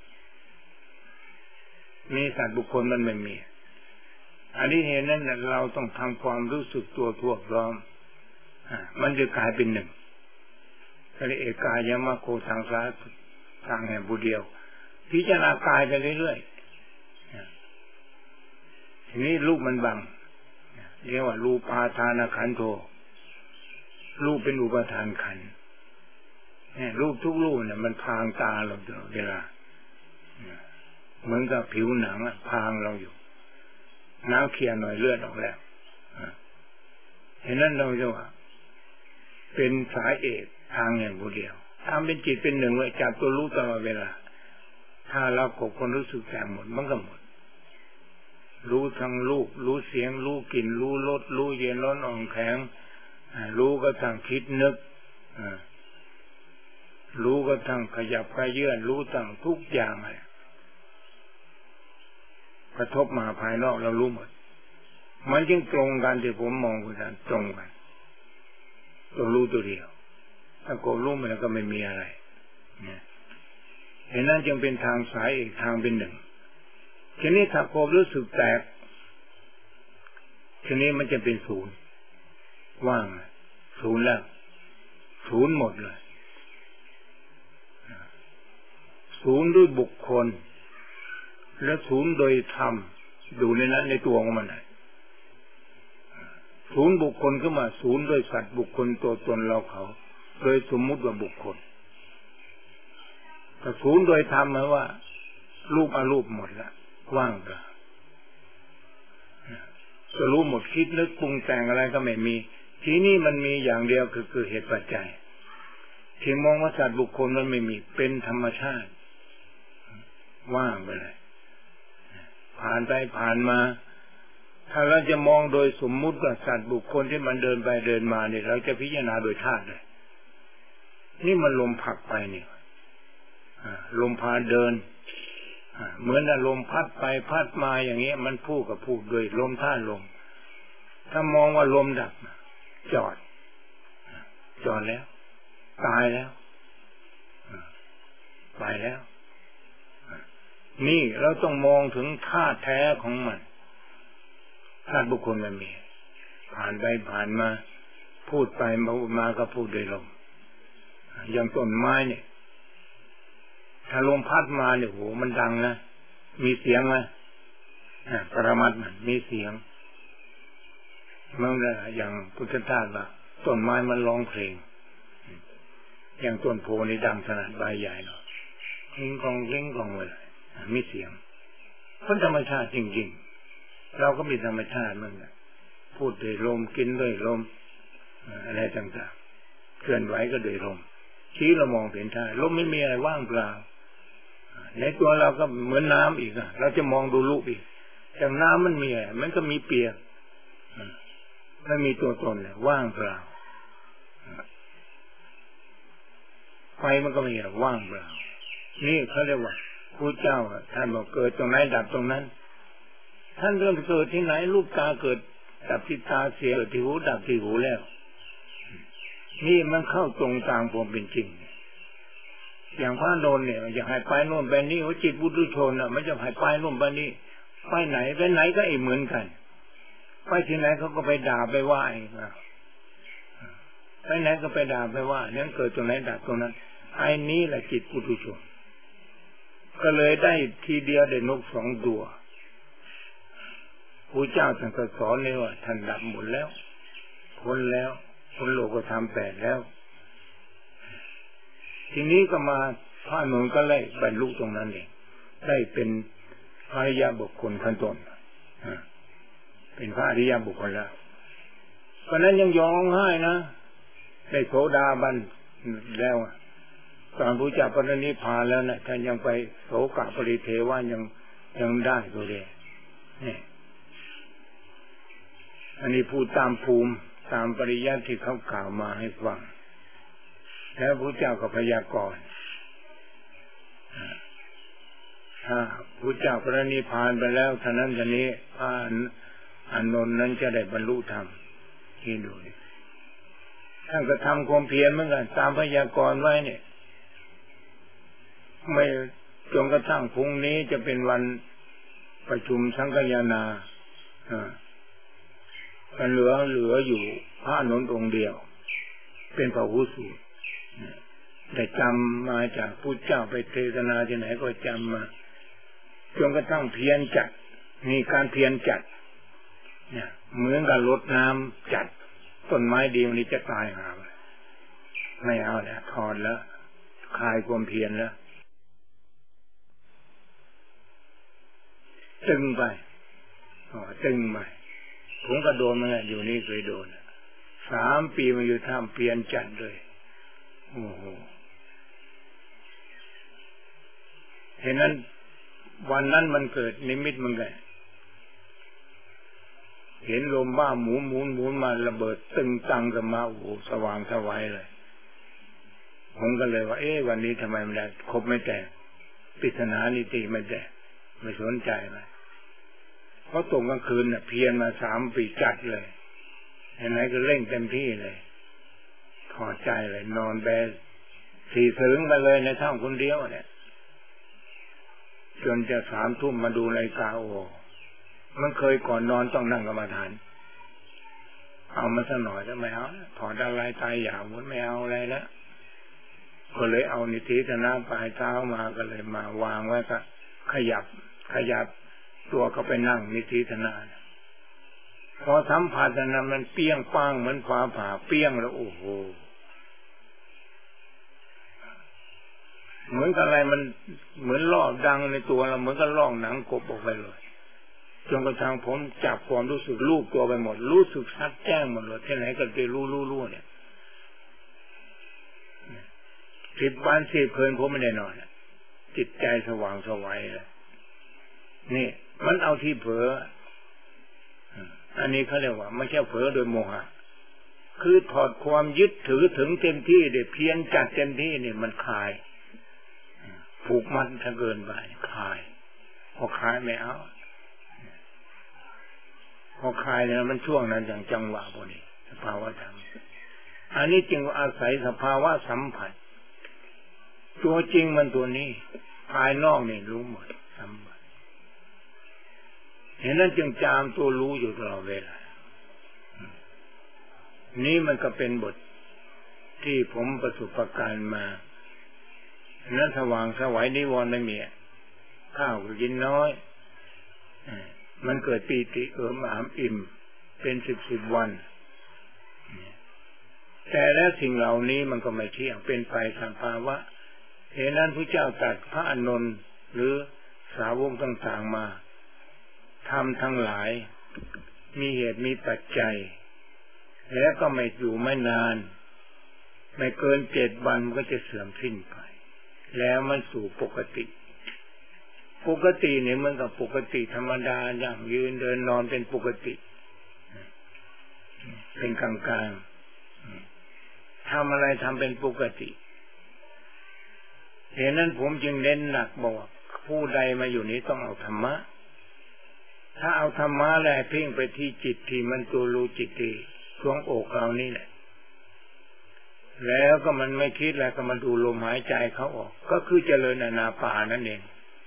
มีสัตว์บุคคลมันไม่มีอันนี้เห็นนั่นแหละเราต้องทำความรู้สึกตัวทั่วพร้อมมันจะกลายเป็นหนึ่งก็เลยเอกายมัคโคทางซ้ายทางแห่งผู้เดียวพิจารณากายไปเรื่อยๆทีนี้รูปมันบังเรียกว่ารูปาทานขันโธรูปเป็นอุปทานขันธ์รูปทุกรูปเนี่ยมันพางตาเราตลอดเวลาเหมือนกับผิวหนังพางเราอยู่น้ำเคี่ยวหน่อยเลือดออกแล้วเห็นนั้นเราจะว่าเป็นสายเอกทางอย่างผู้เดียวทำเป็นจิตเป็นหนึ่งไว้จับตัวรู้ตลอดเวลาถ้าเราขบคนรู้สึกแต่หมดมันก็หมดรู้ทั้งรูปรู้เสียงรู้กลิ่นรู้รสรู้เย็นร้อนอ่อนแข็งรู้ก็ทั้งคิดนึกรู้ก็ทั้งขยับขยื่นรู้ทั้งทุกอย่างเลยกระทบมาภายนอกเรารู้หมดมันจึงตรงกันที่ผมมองกันตรงกันตัวรู้ตัวเดียวถ้าโกรู้มันก็ไม่มีอะไรเห็นนั้นจึงเป็นทางสายอีกทางเป็นหนึ่งทีนี้ถ้าโกรู้สึกแตกทีนี้มันจะเป็นศูนย์ว่างศูนย์แล้วศูนย์หมดเลยศูนย์ด้วยบุคคลและศูนย์โดยธรรมอยู่ในนั้นในตัวของมันศูนย์บุคคลก็มาศูนย์โดยสัตว์บุคคลตัวตนเราเขาโดยสมมุติว่าบุคคลแต่ศูนย์โดยธรรมหมายว่ารูปอรูปหมดละว่างละก็รู้หมดคิดนึกปรุงแต่งอะไรก็ไม่มีทีนี้มันมีอย่างเดียวคือเหตุปัจจัยที่มองว่าสัตว์บุคคลมันไม่มีเป็นธรรมชาติว่างไปเลยผ่านไปผ่านมาถ้าเราจะมองโดยสมมุติว่าสัตว์บุคคลที่มันเดินไปเดินมาเนี่ยเราจะพิจารณาโดยธาตุเลยนี่มันลมผลักไปเนี่ยลมพาเดินเหมือนลมพัดไปพัดมาอย่างเงี้ยมันพูดกับพูดโดยลมธาตุลมถ้ามองว่าลมดับจอดแล้วตายแล้วไปแล้วนี่เราต้องมองถึงธาตุแท้ของมันธาตุบุคคลมันมีผ่านไปผ่านมาพูดไปมาก็พูดโดยลมอย่างต้นไม้เนี่ยถ้าลมพัดมาเนี่ยโหมันดังนะมีเสียงไหมปรมัตถ์มันมีเสียงเมื่อไรอย่างพุทธทาสว่าต้นไม้มันร้องเพลงอย่างต้นโพนี่ดังขนาดใบใหญ่เนาะลิ้งกองเลยมีเสียงเป็นธรรมชาติจริงๆเราก็มีธรรมชาติเหมือนกันพูดด้วยลมกินด้วยลมอะไรต่างๆเคลื่อนไหวก็โดยลมชี้เรามองเห็นได้ลมไม่มีอะไรว่างเปล่าในตัวเราก็เหมือนน้ำอีกเราจะมองดูรูปอีกแต่น้ำมันมีอะไรมันก็มีเปียกไม่มีตัวตนเลยว่างเปล่าไฟมันก็มีอะไรว่างเปล่านี่เขาเรียกว่าพระเจ้าท่านบอกเกิดตรงไหนดับตรงนั้นท่านเริ่มเกิดที่ไหนรูปตาเกิดดับที่ตาเสียเกิดที่หูดับที่หูแล้วนี่มันเข้าตรงตามความเป็นจริงอย่างพระนนท์เนี่ยอยากให้ไปโน่นไปนี่ว่าจิตบุตุชนไม่จะให้ไปโน่นไปนี่ไปไหนก็เหมือนกันไปที่ไหนเขาก็ไปด่าไปว่าไปไหนก็ไปด่าไปว่านั้นเกิดตรงไหนดับตรงนั้นไอ้นี้แหละจิตปุถุชนก็เลยได้ทีเดียวได้นกสองตัวพระเจ้าท่านก็สอนเลยว่าท่านดับหมดแล้วพ้นแล้วพ้นโลกธรรมแปดแล้วทีนี้ก็มาพระนนท์ก็เลยบรรลุตรงนั้นเองได้เป็นพระอริยบุคคลขั้นต้นเป็นพระอริยบุคคลแล้วเพราะนั้นยังร้องไห้นะได้โสดาบันแล้วตอนพระเจ้าปรินิพพานแล้วนะท่านยังไปโสกปริเทวะยังได้ตัวเดียวนี่อันนี้พูดตามภูมิตามปริยัติที่เขากล่าวมาให้ฟังแล้วพระเจ้าก็พยากรณ์ถ้าพระเจ้าปรินิพพานไปแล้วท่านั้นท่านี้พระอานนท์นั้นจะได้บรรลุธรรมที่ดูท่านก็ทำความเพียรเหมือนกันตามพยากรณ์ไว้เนี่ยไม่จนกระทั่งพรุ่งนี้จะเป็นวันประชุมสังฆยนามันเหลืออยู่พระอานนท์องค์เดียวเป็นพระหูสูตรได้จำมาจากพุทธเจ้าไปเทศนาที่ไหนก็จำมาจนกระทั่งเพียรจัดมีการเพียรจัดเนี่ยเหมือนกับรดน้ำจัดต้นไม้ดีวันนี้จะตายหาไม่เอาแล้วถอนแล้วคลายความเพียรแล้วตึงไปตึงไปผมก็โดนมาอยู่นี่เคยโดน3 ปีมาอยู่ท่ามเพียรจัดเลยโอ้โหเห็นนั้นวันนั้นมันเกิดนิมิตมันไงเห็นลมบ้าหมุนมาระเบิดตึงตังกันมาโอ้โหสว่างสวัยเลยผมก็เลยว่าวันนี้ทำไมไม่ได้ครบไม่แตกปริศนานิติไม่แตกไม่สนใจเลยเพราะตรงกลางคืนเพียรมา3 ปีจัดเลยเห็นไหมก็เร่งเต็มที่เลยถอดใจเลยนอนแบสี่ถึงไปเลยในถ้ำคนเดียวเนี่ยจนจะ3 ทุ่มมาดูนาฬิกาโอ้มันเคยก่อนนอนต้องนั่งกรรมฐานเอามาสักหน่อยแล้วไม่เอาถอดอะไรตายอย่าหมดไม่เอาอะไรแล้วก็เลยเอานิธิธนาปลายเท้ามาก็เลยมาวางไว้ก็ขยับตัวเขาไปนั่งนิธิธนาพอสัมผัสนั้นมันเปี้ยงป้างเหมือนฟ้าผ่าเปี้ยงแล้วโอ้โหเหมือนกับอะไรมันเหมือนลอกดังในตัวเราเหมือนกับลอกหนังกบออกไปเลยจนกระทั่งผมจับความรู้สึกลูบตัวไปหมดรู้สึกชัดแจ้งหมดเลยที่ไหนก็จะรู้เนี่ย10 วัน10 คืนผมไม่ได้นอนจิตใจสว่างสวัยเลยนี่มันเอาที่เผลออันนี้เขาเรียกว่าไม่ใช่เผลอโดยโมหะคือถอดความยึดถือถึงเต็มที่เดี๋ยวเพียรจัดเต็มที่เนี่ยมันคลายผูกมัดถ้าเกินไปคลายพอคลายไม่เอาพอคลายเนี่ยมันช่วงนั้นอย่างจังหวะพอดีสภาวะธรรมอันนี้จึงอาศัยสภาวะสัมผัสตัวจริงมันตัวนี้ภายนอกนี่รู้หมดสัมผัสเห็นนั้นจึงจามตัวรู้อยู่ตลอดเวลานี่มันก็เป็นบทที่ผมประสบการณ์มานั้นสว่างสวัยนิวรณ์ไม่มีข้าวก็กินน้อยมันเกิดปีติหามอิ่มเป็น10 วันแต่แล้วสิ่งเหล่านี้มันก็ไม่เที่ยงเป็นไปตามภาวะเหตุนั้นพระเจ้าตรัสพระอานนท์หรือสาวกต่างๆมาทำทั้งหลายมีเหตุมีปัจจัยแล้วก็ไม่อยู่ไม่นานไม่เกิน7 วันมันก็จะเสื่อมสิ้นไปแล้วมันสู่ปกติเนี่ยมันกับปกติธรรมดาอย่างยืนเดินนอนเป็นปกติเป็นกลางๆทำอะไรทำเป็นปกติเหตุนั้นผมจึงเน้นหนักบอกผู้ใดมาอยู่นี้ต้องเอาธรรมะถ้าเอาธรรมะแหละเพ่งไปที่จิตที่มันตัวรู้จิตดีช่วงอกเรานี่แหละแล้วก็มันไม่คิดแล้วก็มันดูลมหายใจเขาออกก็คือเจริญอานาปานนั่นเอง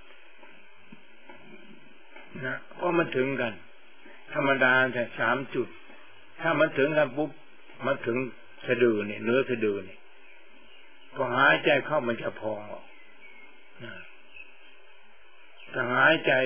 นะเพราะมันถึงกันธรรมดาแต่3 จุดถ้ามันถึงกันปุ๊บมันถึงสะดือเนี่ยเนื้อสะดือเนี่ยพอหายใจเข้ามันจะพองออกถ้าหายใจ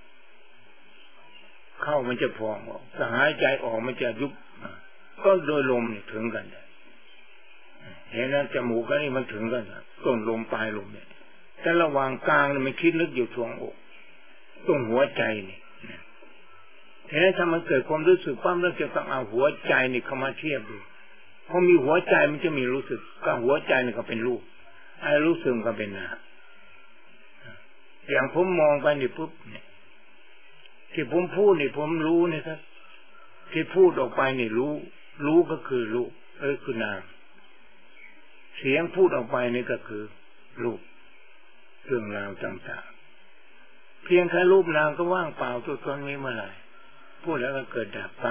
เข้ามันจะพองออกถ้าหายใจออกมันจะยุบก็โดยลมเนี่ยถึงกันเห็นนั้นจมูกก็นี่มันถึงกันต้นลมปลายลมเนี่ยแต่ระหว่างกลางเนี่ยมันคิดนึกอยู่ทวงอกตรงหัวใจนี่เห็นถ้ามันเกิดความรู้สึกปั๊มแล้วจะต้องเอาหัวใจนี่เข้ามาเทียบดูพอมีหัวใจมันจะมีรู้สึกก็หัวใจนี่ก็เป็นรูปไอ้รู้สึกก็เป็นนามอย่างผมมองไปนี่ปุ๊บเนี่ยที่ผมพูดนี่ผมรู้นี่ครับที่พูดออกไปนี่รู้ก็คือรูปคือนามเสียงพูดออกไปนี่ก็คือรูปเรื่องราวต่างๆเพียงแค่รูปนามก็ว่างเปล่าตัวตนมีเมื่อไหร่พูดแล้วก็เกิดดับไป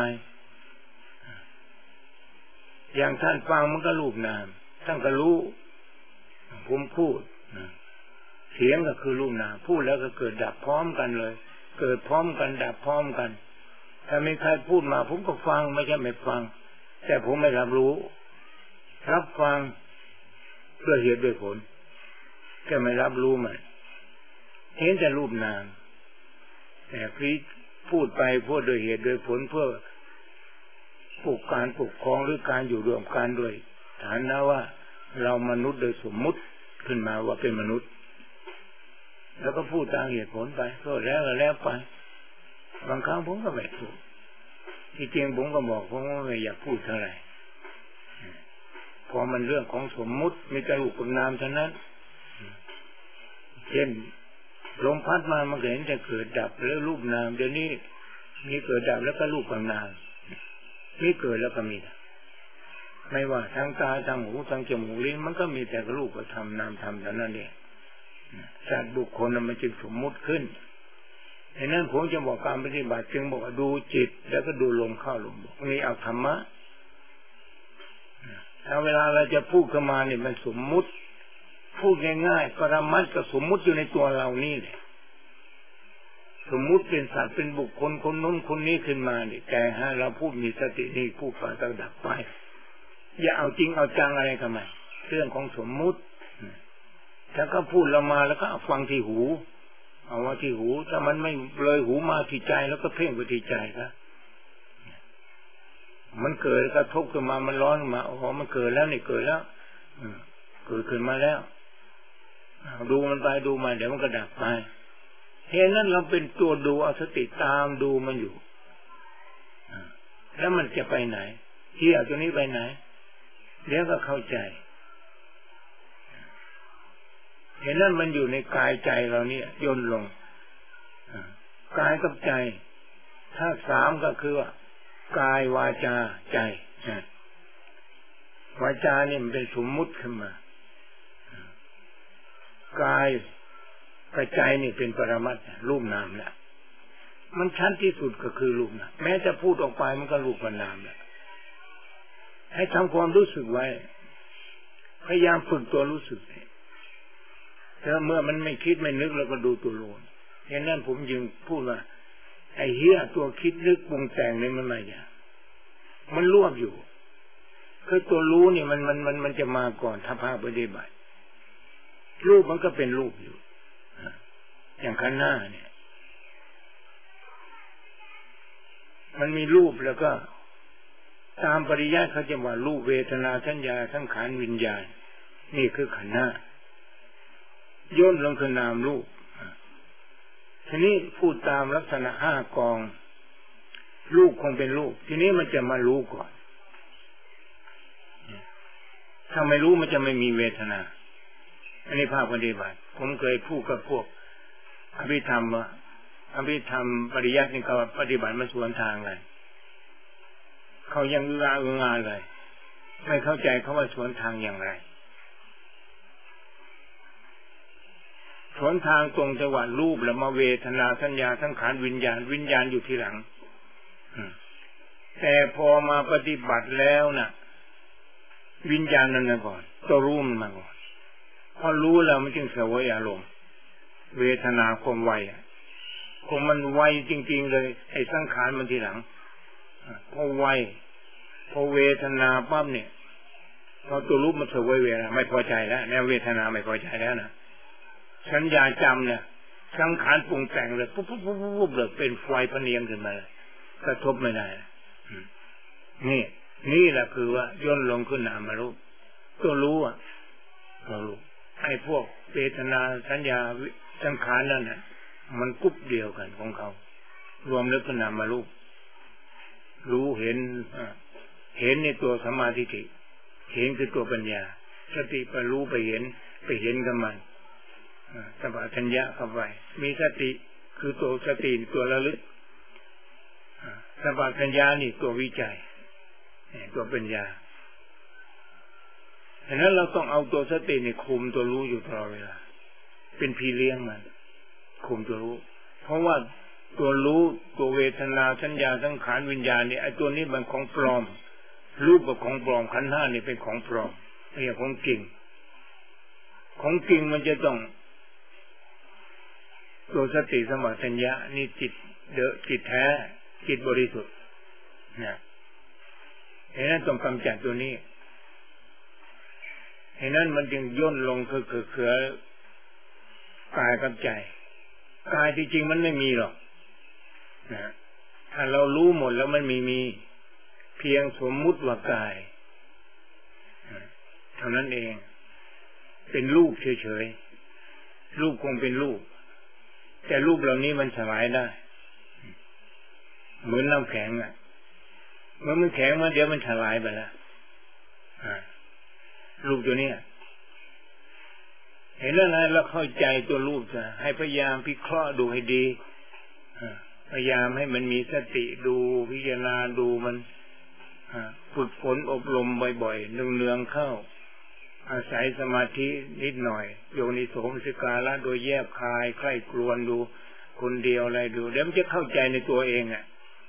อย่างท่านฟังมันก็รูปนามท่านก็รู้ผมพูดเสียงก็คือรูปนามพูดแล้วก็เกิดดับพร้อมกันเลยเกิดพร้อมกันดับพร้อมกันถ้ามีใครพูดมาผมก็ฟังไม่ใช่ไม่ฟังแต่ผมไม่รับรู้รับฟังด้วยเหตุด้วยผลก็ไม่รับรู้มันเห็นแต่รูปนามแต่พี่พูดไปพูดด้วยเหตุด้วยผลเพื่อปลุกการปกครองหรือการอยู่ร่วมกันด้วยฐานะว่าเรามนุษย์โดยสมมุติขึ้นมาว่าเป็นมนุษย์แล้วก็พูดตามเหตุผลไปก็แล้วไปบางครั้งผมก็ไม่พูดที่จริงผมก็บอกผมว่าไม่อยากพูดเท่าไหร่พอมันเรื่องของสมมุติมีแต่รูปกับนามเท่านั้นเช่นลมพัดมามันเห็นจะเกิดดับแล้วรูปนามเดี๋ยวนี้มีเกิดดับแล้วก็รูปกับนามมีเกิดแล้วก็มีไม่ว่าทางตาทางหูทางจมูกลิ้นมันก็มีแต่รูปกับธรรมนามธรรมเท่านั้นเองสัตว์บุคคลมันจึงสมมุติขึ้นฉะนั้นผมจะบอกการปฏิบัติจึงบอกว่าดูจิตแล้วก็ดูลมเข้าลมออกนี่เอาธรรมะถ้าเวลาเราจะพูดขึ้นมาเนี่ยมันสมมุติพูดง่ายๆปรมัตถ์ก็สมมุติอยู่ในตัวเรานี่แหละสมมุติเป็นสัตว์เป็นบุคคลคนนู้นคนนี้ขึ้นมาเนี่ยแต่ให้เราพูดมีสตินี่พูดไปก็ดับไปอย่าเอาจริงเอาจังอะไรกันมาเรื่องของสมมุติถ้าก็พูดเรามาแล้วก็ฟังที่หูเอาว่าที่หูถ้ามันไม่เลยหูมาที่ใจแล้วก็เพ่งไปที่ใจครับมันเกิดกระทบขึ้นมามันร้อนมาอ๋อมันเกิดแล้วนี่เกิดแล้วเกิดขึ้นมาแล้วดูมันไปดูมาเดี๋ยวมันก็ดับไปเห็นนั้นเราเป็นตัวดูเอาสติตามดูมันอยู่แล้วมันจะไปไหนที่เอาตัวนี้ไปไหนเดี๋ยวก็เข้าใจเห็นนั้นมันอยู่ในกายใจเราเนี่ยย่นลงกายกับใจถ้า3ก็คือว่ากายวาจาใจวาจานี่มันเป็นสมมุติขึ้นมากายกับใจนี่เป็นปรมัตถ์รูปนามแหละมันชัดที่สุดก็คือรูปนามแม้จะพูดออกไปมันก็รูปกับนามแหละให้ทำความรู้สึกไว้พยายามฝึกตัวรู้สึกแล้วเมื่อมันไม่คิดไม่นึกแล้วก็ดูตัวรู้อย่างนั้นผมจึงพูดว่าไอ้เหี้ยตัวคิดนึกปรุงแต่งนี่มันไม่อย่างมันรวบอยู่คือตัวรู้นี่มันจะมาก่อนถ้าภาคปฏิบัติรูปมันก็เป็นรูปอยู่อย่างข้างหน้าเนี่ยมันมีรูปแล้วก็ตามปริยัติเขาจะว่ารูปเวทนาสัญญาสังขารวิญญาณนี่คือขันธ์ห้าย่นลงคือนามรูปทีนี้พูดตามลักษณะ5 กองรูปคงเป็นรูปทีนี้มันจะมารู้ก่อนถ้าไม่รู้มันจะไม่มีเวทนาอันนี้ภาคปฏิบัติผมเคยพูดกับพวกอภิธรรมว่าอภิธรรมปริยัตินี่ก็ปฏิบัติมาสวนทางเลยเขายังงาเลยไม่เข้าใจเขาว่าสวนทางอย่างไรสวนทางตรงจังหวะรูปแล้วมาเวทนาสัญญาสังขารวิญญาณอยู่ทีหลังแต่พอมาปฏิบัติแล้วน่ะวิญญาณนั่นก่อนตัวรู้มันมาก่อนพอรู้แล้วมันจึงเสวยอารมณ์เวทนาความไวคงมันไวจริงๆเลยไอ้สังขารมันทีหลังพอไวพอเวทนาปั๊บเนี่ยพอตัวรู้มันเสวยเวทนาไม่พอใจแล้วแนวเวทนาไม่พอใจแล้วนะสัญญาจำเนี่ยสังขารปรุงแต่งเลยปุ๊บเลยเป็นไฟพเนียงขึ้นมาเลยกระทบไม่ได้นี่แหละคือว่าย่นลงขึ้นนามารู้ตัวรู้ตัวรู้ไอ้พวกเวทนาสัญญาสังขารนั่นน่ะมันกรุ๊ปเดียวกันของเขารวมแล้วขึ้นนามารู้เห็นในตัวสัมมาทิฏฐิเห็นคือตัวปัญญาสติไปรู้ไปเห็นกับมันสัมปชัญญะเข้าไปมีสติคือตัวสติตัวระลึกสัมปชัญญะนี่ตัววิจัยตัวปัญญาฉะนั้นเราต้องเอาตัวสตินี่คุมตัวรู้อยู่ตลอดเวลาเป็นพี่เลี้ยงมันคุมตัวรู้เพราะว่าตัวรู้ตัวเวทนาสัญญาสังขารวิญญาณนี่ไอ้ตัวนี้มันของปลอมรูปกับของปลอมขันธ์ห้านี่เป็นของปลอมไม่ใช่ของจริงของจริงมันจะต้องตัวสติสัมปชัญญะนี่จิตแท้จิตบริสุทธิ์นะฉะนั้นต้องกำจัดตัวนี้ฉะนั้นมันจึงย่นลงคือกายกับใจกายที่จริงมันไม่มีหรอกนะถ้าเรารู้หมดแล้วมันมีเพียงสมมุติว่ากายเท่านั้นเองเป็นรูปเฉยๆรูปคงเป็นรูปแต่รูปเหล่านี้มันสลายได้เหมือนน้ำแข็งเมื่อมันแข็งมาเดี๋ยวมันสลายไปแล้วรูปตัวนี้เห็นแล้วนะแล้วเข้าใจตัวรูปจะให้พยายามพิเคราะห์ดูให้ดีพยายามให้มันมีสติดูพิจารณาดูมันฝึกฝนอบรมบ่อยๆเนืองๆเข้าอาศัยสมาธินิดหน่อยโยนิโสมนสิการะโดยแยบคายใคร่ครวญดูคนเดียวอะไรดูเดี๋ยวมันจะเข้าใจในตัวเองนะ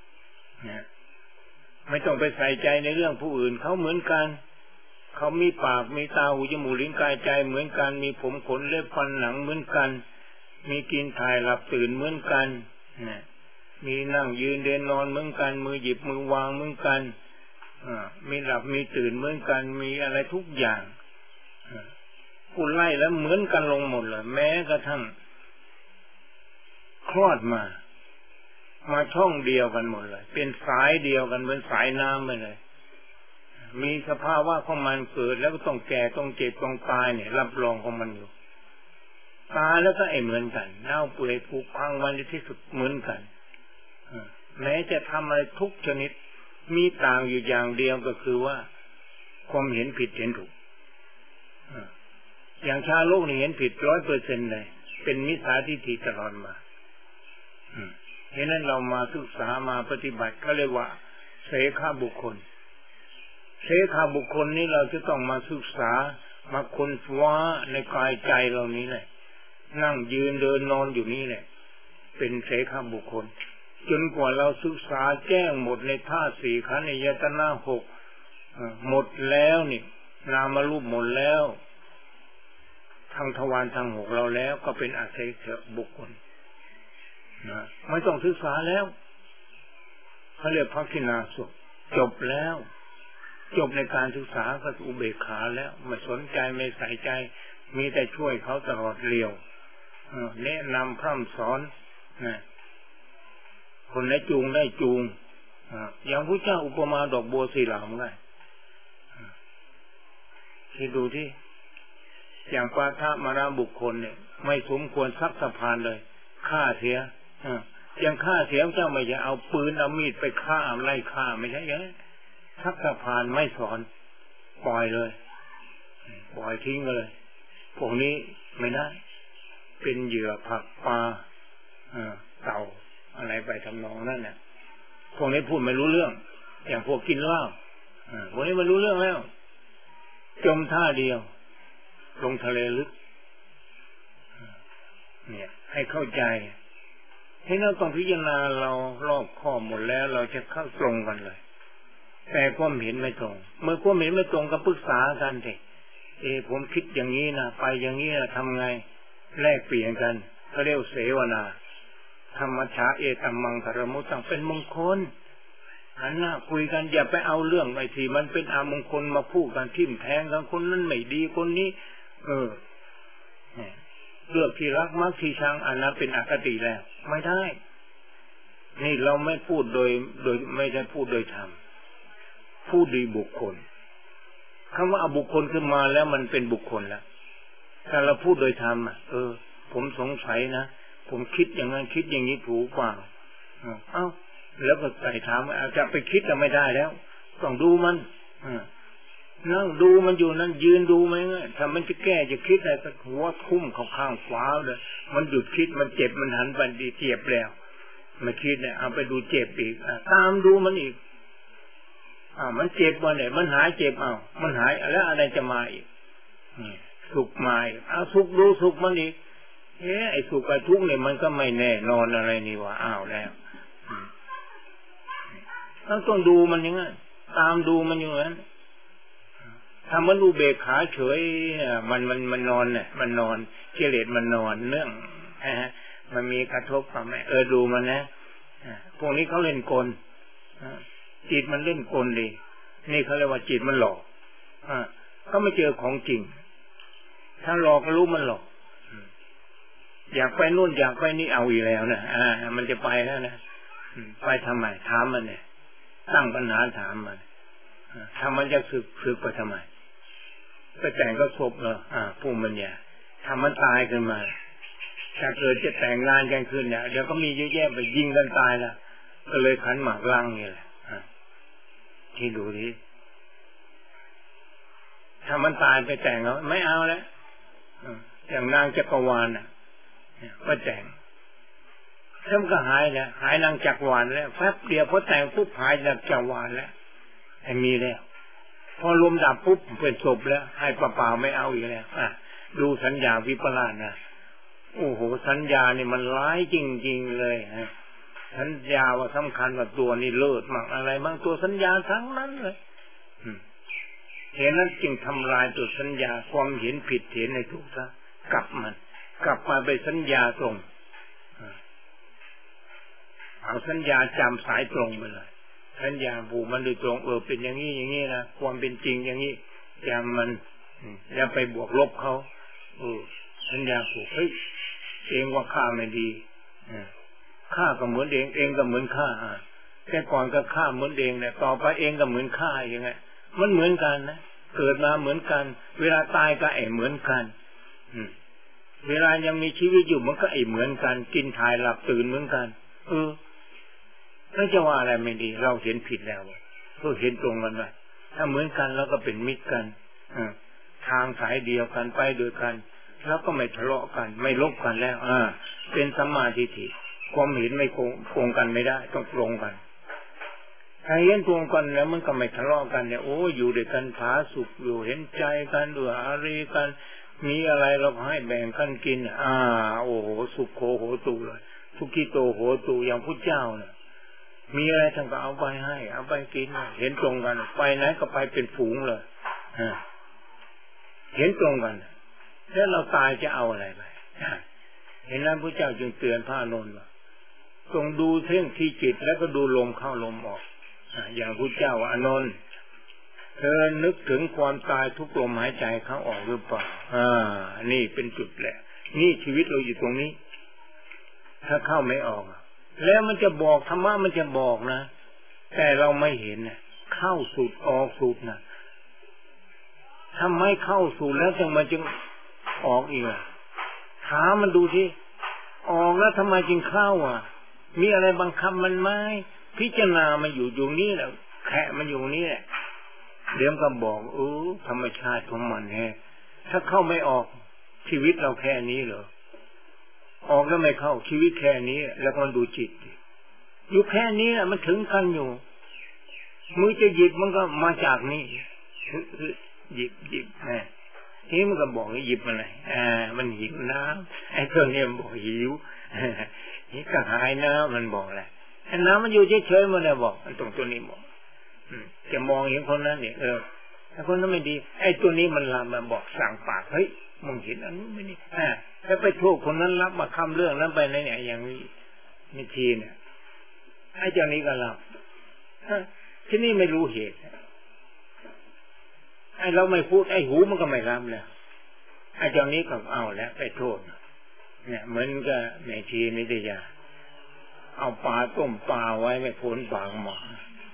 ไม่ต้องไปใส่ใจในเรื่องผู้อื่นเขาเหมือนกันเขามีปากมีตาหูจมูกลิ้นกายใจเหมือนกันมีผมขนเล็บฟันหนังเหมือนกันมีกินถ่ายหลับตื่นเหมือนกันมีนั่งยืนเดินนอนเหมือนกันมือหยิบมือวางเหมือนกันมีหลับมีตื่นเหมือนกันมีอะไรทุกอย่างคุณไล่แล้วเหมือนกันลงหมดเลยแม้กระทั่งคลอดมาช่องเดียวกันหมดเลยเป็นสายเดียวกันเหมือนสายน้ำไปเลยมีสภาวะของมันเกิดแล้วก็ต้องแก่ต้องเจ็บต้องตายเนี่ยรับรองของมันอยู่ตายแล้วก็เหมือนกันเน่าเปื่อยผุพังวันที่สุดเหมือนกันแม้จะทำอะไรทุกชนิดมีต่างอยู่อย่างเดียวก็คือว่าความเห็นผิดเห็นถูกอย่างชาวโลกนี่เห็นผิด 100% เลยเป็นมิจฉาทิฏฐิตลอดมาฉะนั้นเรามาศึกษามาปฏิบัติก็เรียกว่าเสขบุคคลเสขบุคคลนี้เราจะต้องมาศึกษามาค้นคว้าในกายใจเรานี้แหละนั่งยืนเดินนอนอยู่นี่แหละเป็นเสขบุคคลจนกว่าเราศึกษาแจ้งหมดในธาตุสี่ขันธ์ในยตนะหกหมดแล้วนี่นามรูปหมดแล้วทางทวารทางหกเราแล้วก็เป็นอาเสขบุคคลนะไม่ต้องศึกษาแล้วเขาเรียกพระคินาสุจบแล้วจบในการศึกษาก็อุเบกขาแล้วไม่สนใจไม่ใส่ใจมีแต่ช่วยเขาตลอดเรียวแนะนำพร่ำสอนนะคนไหนจูงได้จูงอย่างพระเจ้าอุปมาดอกบัวสีเหลาไงคิดดูที่อย่างปาฐมาราบุคคลเนี่ยไม่สมควรซักสะพานเลยฆ่าเสียอย่างฆ่าเสียเจ้าไม่จะเอาปืนเอามีดไปฆ่าไล่ฆ่าไม่ใช่ยังซักสะพานไม่สอนปล่อยเลยปล่อยทิ้งกันเลยพวกนี้ไม่ได้เป็นเหยื่อผักปลาเต่าอะไรไปทำนองนั่นเนี่ยพวกนี้พูดไม่รู้เรื่องอย่างพวกกินเหล้าพวกนี้ไม่รู้เรื่องแล้วจมท่าเดียวลงทะเลลึกเนี่ยให้เข้าใจให้เราต้องพิจารณาเรารอบคอบหมดแล้วเราจะเข้าตรงกันเลยแต่ความเห็นไม่ตรงเมื่อความเห็นไม่ตรงก็ปรึกษากันเถอะผมคิดอย่างนี้นะไปอย่างนี้นะทำไงแลกเปลี่ยนกันเขาเรียกเสวนาธรรมชาตัมมังคารมุตตังเป็นมงคลหันหน้าคุยกันอย่าไปเอาเรื่องไอ้ที่มันเป็นอามงคลมาพูดกันทิ่มแทงกันคนนั้นไม่ดีคนนี้เรื่องที่รักมักที่ชังอันนั้นเป็นอคติแล้วไม่ได้นี่เราไม่พูดโดยไม่ได้พูดโดยธรรมพูดโดยบุคคลคำว่าเอาบุคคลขึ้นมาแล้วมันเป็นบุคคลแล้วถ้าเราพูดโดยธรรมผมสงสัยนะผมคิดอย่างนั้นคิดอย่างนี้ถูกกว่าแล้วก็ใส่ถามอาจจะไปคิดจะไม่ได้แล้วต้องดูมันนั่งดูมันอยู่นั้นยืนดูไหมถ้ามันจะแก้จะคิดอะไรก็หัวทุ่มเข้าข้างขวาเลยมันหยุดคิดมันเจ็บมันหันไปดีเจ็บแล้วมาคิดเนี่ยเอาไปดูเจ็บอีกตามดูมันอีกมันเจ็บวันไหนมันหายเจ็บมันหายแล้วอะไรจะมาอีกสุขมาอีกสุขดูสุขมันอีกไอ้สุขกับทุกข์เนี่ยมันก็ไม่แน่นอนอะไรนี่ว่าแล้วต้องดูมันอย่างนั้นตามดูมันอย่างนั้นถ้ามันดูเบกขาเฉยมันนอนเนี่ยมันนอนกิเลสมันนอนเนื่องมันมีกระทบกับแม่ดูมันนะพวกนี้เขาเล่นกลจิตมันเล่นกลดีนี่เขาเรียกว่าจิตมันหลอกก็ไม่เจอของจริงถ้าหลอกรู้มันหลอกอยากไปนู่นอยากไปนี่เอาอีกแล้วนะมันจะไปแล้วนะไปทำไมถามมันเนี่ยตั้งปัญหาถามมันถ้ามันจะสึกไปทำไมไปแต่งก็ศพเหรอผู้มันเนี่ยถ้ามันตายขึ้นมาถ้าเกิดจะแต่งงานกันขึ้นเนี่ยเดี๋ยวก็มีเยอะแยะไปยิงกันตายแล้วก็เลยขันหมากลังนี่แหละที่ดูดิถ้ามันตายไปแต่งแล้วไม่เอาแล้วอย่างนางจักรวาลก็แต่งแล้วมันก็หายแล้วหายนางจักรวาลแล้วแป๊บเดียวพอแต่งปุ๊บหายนางจักรวาลแล้วไอ้มีแล้วพอลมดับปุ๊บเป็นศพแล้วให้เปล่าๆไม่เอาอีกแล้วดูสัญญาวิปลาสนะโอ้โหสัญญานี่มันร้ายจริงๆเลยสัญญาว่าสำคัญว่าตัวนี่เลิศมากอะไรบางตัวสัญญาทั้งนั้นเลยเห็นนั้นจึงทำลายตัวสัญญาความเห็นผิดเห็นในถูกซะกลับมาไปสัญญาตรงเอาสัญญาจำสายตรงไปเลยสัญญาผูกมันโดยตรงเป็นอย่างนี้อย่างนี้นะความเป็นจริงอย่างนี้อย่างมันอย่าไปบวกลบเขาสัญญาผูกเองว่าข้าไม่ดีข้าก็เหมือนเองก็เหมือนข้าแต่ก่อนก็ข้าเหมือนเองเนี่ยต่อไปเองก็เหมือนข้าอย่างไงมันเหมือนกันนะเกิดมาเหมือนกันเวลาตายก็เหมือนกันเวลายังมีชีวิตอยู่มันก็เหมือนกันกินถ่ายหลับตื่นเหมือนกันแล้วจะว่าอะไรไม่ดีเราเห็นผิดแล้วก็เห็นตรงกันไปถ้าเหมือนกันแล้วก็เป็นมิตรกันทางสายเดียวกันไปด้วยกันแล้วก็ไม่ทะเลาะกันไม่ลบกันแล้วเป็นสัมมาทิฏฐิความเห็นไม่โกงกันไม่ได้ต้องตรงกันถ้าเห็นตรงกันแล้วมันก็ไม่ทะเลาะกันเนี่ยอยู่ด้วยกันผาสุขอยู่เห็นใจกันด้วยอารีกันมีอะไรเราให้แบ่งกันกินโอ้โหสุขโขโหตูเลยทุกิโตโหตูอย่างพุทธเจ้าเนี่ยมีอะไรท่านก็เอาไปให้เอาไปกินเห็นตรงกันไปไหนก็ไปเป็นฝูงเลยเห็นตรงกันแล้วเราตายจะเอาอะไรไปเห็นนั้นพระเจ้าจึงเตือนพระอานนท์ว่าทรงดูเท่งที่จิตแล้วก็ดูลมเข้าลมออกอย่างพระเจ้าว่าอานนท์เธอนึกถึงความตายทุกลมหายใจเข้าออกหรือเปล่านี่เป็นจุดแหละนี่ชีวิตเราอยู่ตรงนี้ถ้าเข้าไม่ออกแล้วมันจะบอกธรรมะมันจะบอกนะแต่เราไม่เห็นนะเข้าสูดออกสูดนะทำไมเข้าสูดแล้วมันจึงออกอีกถามมันดูที่ออกแล้วทำไมจึงเข้ามีอะไรบังคับมันไหมพิจารณามันอยู่นี่แหละแค่มันอยู่นี่แหละเดี๋ยวก็บอกธรรมชาติของมันถ้าเข้าไม่ออกชีวิตเราแค่นี้เหรอออกแล้วไม่เข้าชีวิตแค่นี้แล้วก็ดูจิตอยู่แค่นี้มันถึงกันอยู่มือจะหยิบมันก็มาจากนี่หยิบนี่มันก็บอกให้หยิบอะไรมันหิวน้ำไอ้ตัวนี้มันบอกหิวนี่ก็หายน้ำมันบอกแหละไอ้น้ำมันอยู่เฉยๆมันเลยบอกตรงตัวนี้บอกจะมองเห็นคนนั้นเนี่ยถ้าคนนั้นไม่ดีไอ้ตัวนี้มันลามมาบอกสั่งปากเฮ้ยมึงเห็นอันนู้นไม่นี่แล้วไปโทษคนนั้นรับมาคำเรื่องนั้นไปในเนี่ยอย่างนี้นี่ทีเนี่ยไอ้เจ้านี้ก็รับที่นี่ไม่รู้เหตุไอ้เราไม่พูดไอ้หูมันก็ไม่รับแล้วไอ้เจ้านี้ก็เอาแล้วไปโทษเนี่ยเหมือนกับในทีนิตยาเอาปลาต้มปลาไว้ไม่พ้นปากหมา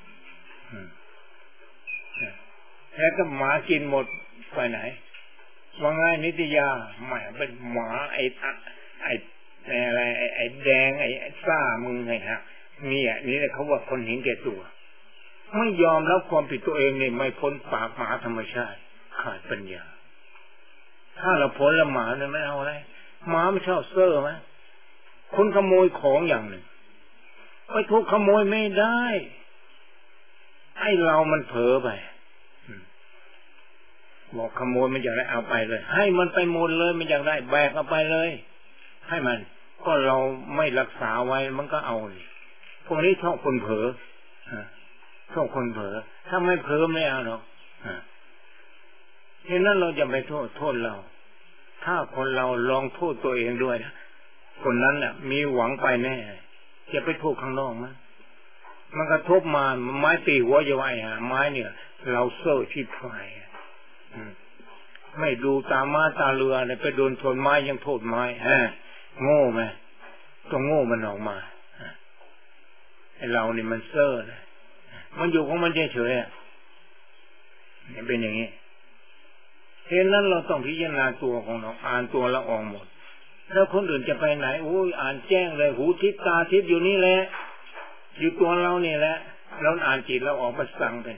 แล้วก็หมากินหมดไปไหนว่าไงนิตยาไม่เป็นหมาไอ้อะไรไอ้แดงไอ้ซ่ามึงไงฮะนี่นี่แหละเขาว่าคนเห็นแก่ตัวไม่ยอมรับความผิดตัวเองเนี่ยไม่พ้นปากหมาธรรมชาติขาดปัญญาถ้าเราพ้นละหมาเนี่ยไม่เอาอะไรหมาไม่ชอบเซ่อไหมคนขโมยของอย่างหนึ่งไปทุกขโมยไม่ได้ไอ้เรามันเผลอไปบอกขโมยมันอยากได้เอาไปเลยให้มันไปหมดเลยมันอยากได้แบกเอาไปเลยให้มันก็เราไม่รักษาไว้มันก็เอาพวกนี้ชอบคนเผลอชอบคนเผลอถ้าไม่เผลอไม่เอาหรอกฉะนั้นเราจะไปโทษเราถ้าคนเราลองโทษตัวเองด้วยนะคนนั้นแหละมีหวังไปแน่จะไปโทษข้างนอกมั้ยมันกระทบมาไม้ตีหัวจะไหวไม้เนี่ยเราเซ่อที่พายไม่ดูตามาตาเรือเนี่ยไปโดนชนไม้ยังโทษไม้โง่ไหมต้องโง่มันออกมาไอ้เรานี่มันเซ่อเลยมันอยู่ของมันเฉยๆเป็นอย่างนี้เหตุนั้นเราต้องพิจารณาตัวของเราอ่านตัวละอองหมดแล้วคนอื่นจะไปไหนโอ้ยอ่านแจ้งเลยหูทิพตาทิพอยู่นี่แหละอยู่ตัวเรานี่แหละเราอ่านจิตเราออกมาสั่งไป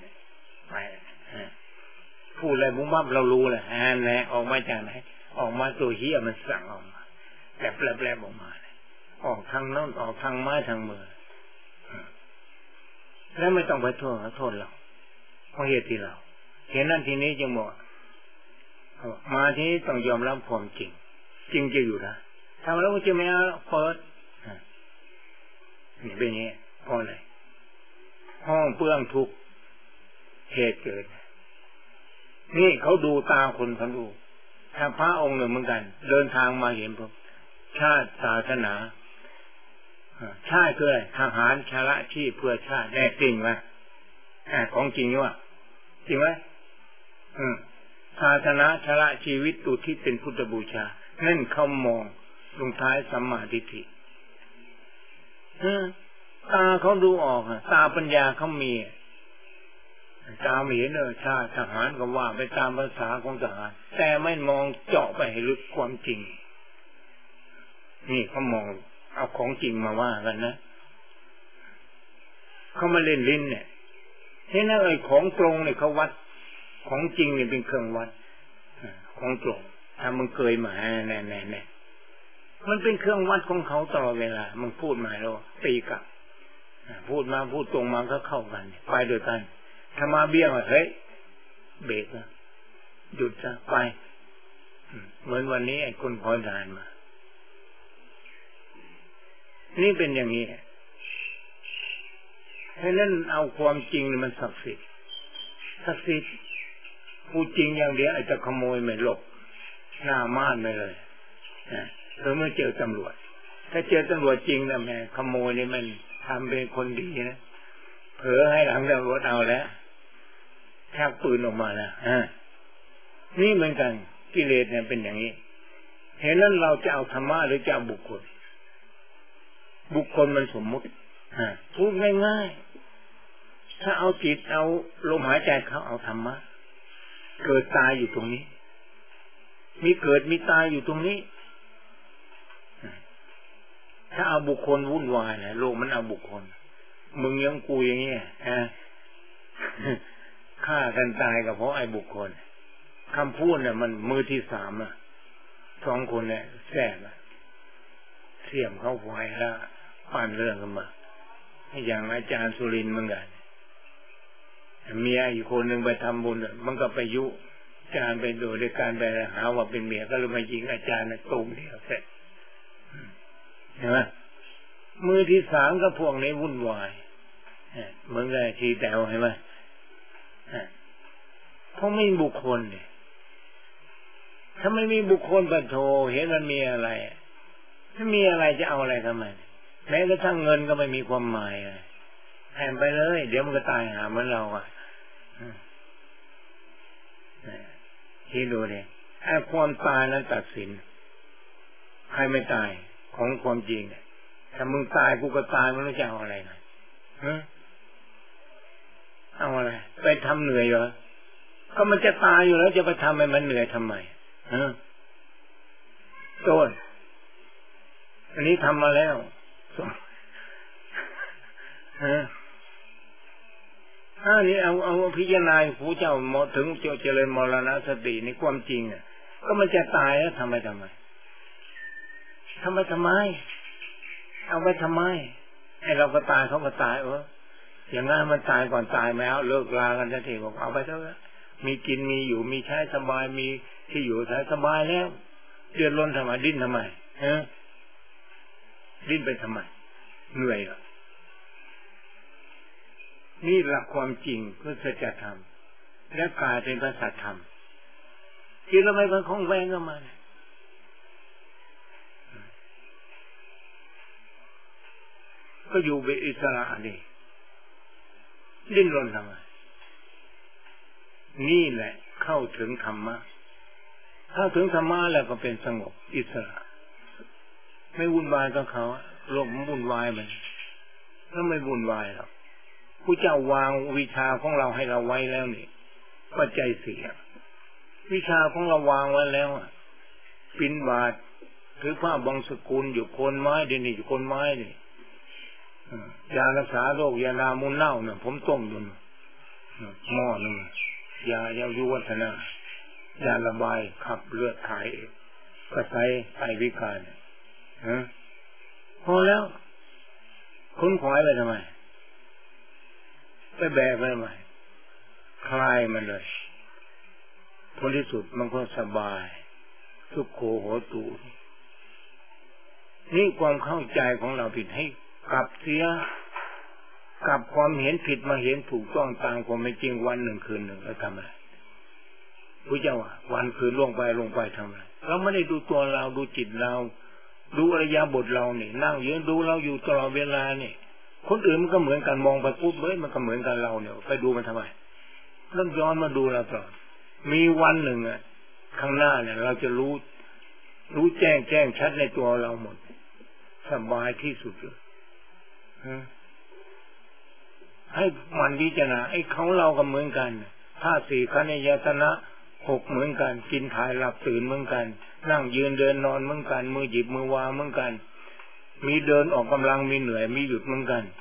พูดอะไรบุ้มบ้าเรารู้แหละแหละออกมาจากไหนออกมาตัวเหี้ยมันสั่งออกมาแปลบออกมาออกทางโน้นออกทางไม้ทางมือแล้วไม่ต้องไปโทษเราเพราะเหตุที่เราเห็นนั่นทีนี้จึงบอกมาที่นี้ต้องยอมรับความจริงจริงจะอยู่นะทำแล้วมันจะไม่เอาเปิดนี่เป็นอย่างนี้เพราะอะไรห้องเปื้องทุกเหตุเกิดนี่เขาดูตาคนเขาดูถ้าพระองค์หนึ่งเหมือนกันเดินทางมาเห็นพวกชาติศาสนาชาติคืออะไรทหารชาละชีพเพื่อชาติแน่จริงไหมของจริงวะจริงไหมศาสนาชาละชีวิตอุทิศเป็นพุทธบูชานั่นเขามองลงท้ายสัมมาทิฏฐิตาเขาดูออกตาปัญญาเขามีตาไม่เห็นชาติทหารก็ว่าไปตามภาษาของทหารแต่ไม่มองเจาะไปให้ลึกความจริงนี่เขามองเอาของจริงมาว่ากันนะเขามาเล่นลิ้นเนี่ยเห็นนะของตรงเนี่ยเขาวัดของจริงเนี่ยเป็นเครื่องวัดของตรงถ้ามึงเคยมาแน่มันเป็นเครื่องวัดของเขาตลอดเวลามึงพูดมาแล้วตีกลับพูดมาพูดตรงมาก็เข้ากันไปด้วยกันถ้ามาเบี้ยมาเฮ้ยเบรกนะหยุดซะไปเหมือนวันนี้ไอ้คนพอดานมานี่เป็นอย่างนี้เพราะนั้นเอาความจริงมันศักดิ์สิทธิ์พูดจริงอย่างเดียวไอ้จะขโมยไม่หลบหน้าม่านไปเลยหรือเมื่อเจอตำรวจถ้าเจอตำรวจจริงนะแม่ขโมยนี่มันทำเป็นคนดีนะเผลอให้หลังตำรวจเอาแล้วชักปืนออกมาแล้วนี่เหมือนกันกิเลสเนี่ยเป็นอย่างนี้เห็นนั้นเราจะเอาธรรมะหรือจะเอาบุคคลมันสมมุติพูดง่ายๆถ้าเอาจิตเอาลมหายใจเขาเอาธรรมะเกิดตายอยู่ตรงนี้มีเกิดมีตายอยู่ตรงนี้ถ้าเอาบุคคลวุ่นวายนะโลกมันเอาบุคคลมึงยังกูอย่างเงี้ยฆ่ากันตายก็เพราะไอ้บุคคลคำพูดเนี่ยมันมือที่สามอ่ะสองคนเนี่ยแทรกเสียมเข้าไฟแล้วปั่นเรื่องกันมาอย่างอาจารย์สุรินทร์เหมือนกันเมียอีกคนหนึ่งไปทำบุญมันก็ไปยุอาจารย์ไปดูในการไปหาว่าเป็นเมียก็เลยมายิงอาจารย์ตรงเดียวเสร็จเห็นไหมมือที่สามก็พวกนี้วุ่นวายเหมือนกับทีแตวเห็นไหมเพราะไม่มีบุคคลเนี่ยถ้าไม่มีบุคคลปะโถเห็นมันมีอะไรไม่มีอะไรจะเอาอะไรทำไมแม้กระทั่งเงินก็ไม่มีความหมายแห่ไปเลยเดี๋ยวมันก็ตายหาเหมือนเราคิดดูเนี่ยไอ้ความตายนั้นตัดสินใครไม่ตายของความจริงถ้ามึงตายกูก็ตายมันจะเอาอะไรนะเอาอะไรไปทำเหนื่อยเหรอก็มันจะตายอยู่แล้วจะไปทำให้มันเหนื่อยทำไมโต้นอันนี้ทำมาแล้วนี่เอาพิจารณาผู้เจ้าถึงเจริญมรณสติในความจริงก็มันจะตายแล้วทำไมเอาไปทำไมให้เราก็ตายเขาก็ตายอย่างงั้นมันตายก่อนตายไหมเอาเลิกลากันจะทีบอกเอาไปเถอะมีกินมีอยู่มีใช้สบายมีที่อยู่ใช้สบายแล้วเดือดร้อนทำไมดิ้นทำไมดิ้นไปทำไมเหนื่อยเหรอนี่หลักความจริงเพื่อจะทำและกายเป็นพระสัจธรรมที่เราไม่เป็นของแวงก็มาก็อยู่เป็นอิสระนี่ดิ้นรนทำไมนี่แหละเข้าถึงธรรมะเข้าถึงธรรมะแล้วก็เป็นสงบอิสระไม่วุ่นวายกับเขาโลกมันวุ่นวายมันแล้วไม่วุ่นวายหรอกผู้เจ้าวางวิชาของเราให้เราไว้แล้วนี่ปัจจัยสี่วิชาของเราวางไว้แล้วปิณบาตถือผ้าบังสกุลอยู่โคนไม้เดี๋ยวนี้อยู่โคนไม้นี่ยารักษาโรคยานามูลเน่าเนี่ยผมต้มอยู่หม้อนึงยายุวัฒนายาระบายขับเลือดถ่ายก็ใส่ไตวิการพอแล้วคุ้นขวายไปทำไมไปแบกไปทำไมคลายมันเลยผลที่สุดมันก็สบายทุกโขโหตูนี่ความเข้าใจของเราผิดให้กลับเสียกลับความเห็นผิดมาเห็นถูกต้องตามความเป็นจริงวันหนึ่งคืนหนึ่งแล้วทำอะไรพระเจ้าวันคืนล่วงไปทำอะไรเราไม่ได้ดูตัวเราดูจิตเราดูอริยบทเราเนี่ยนั่งยืนดูเราอยู่ตลอดเวลาเนี่ยคนอื่นมันก็เหมือนกันมองไปปุ๊บมันก็เหมือนกันเราเนี่ยไปดูมันทำไมต้องย้อนมาดูเราต่อมีวันหนึ่งข้างหน้าเนี่ยเราจะรู้แจ้งชัดในตัวเราหมดสบายที่สุดเลยให้มันวิจารณาไอ้ของเราก็เหมือนกันธาตุสี่ขันธ์ยตนะหกเหมือนกันกินถ่ายหลับตื่นเหมือนกันนั่งยืนเดินนอนเหมือนกันมือหยิบมือวางเหมือนกันมีเดินออกกำลังมีเหนื่อยมีหยุดเหมือนกัน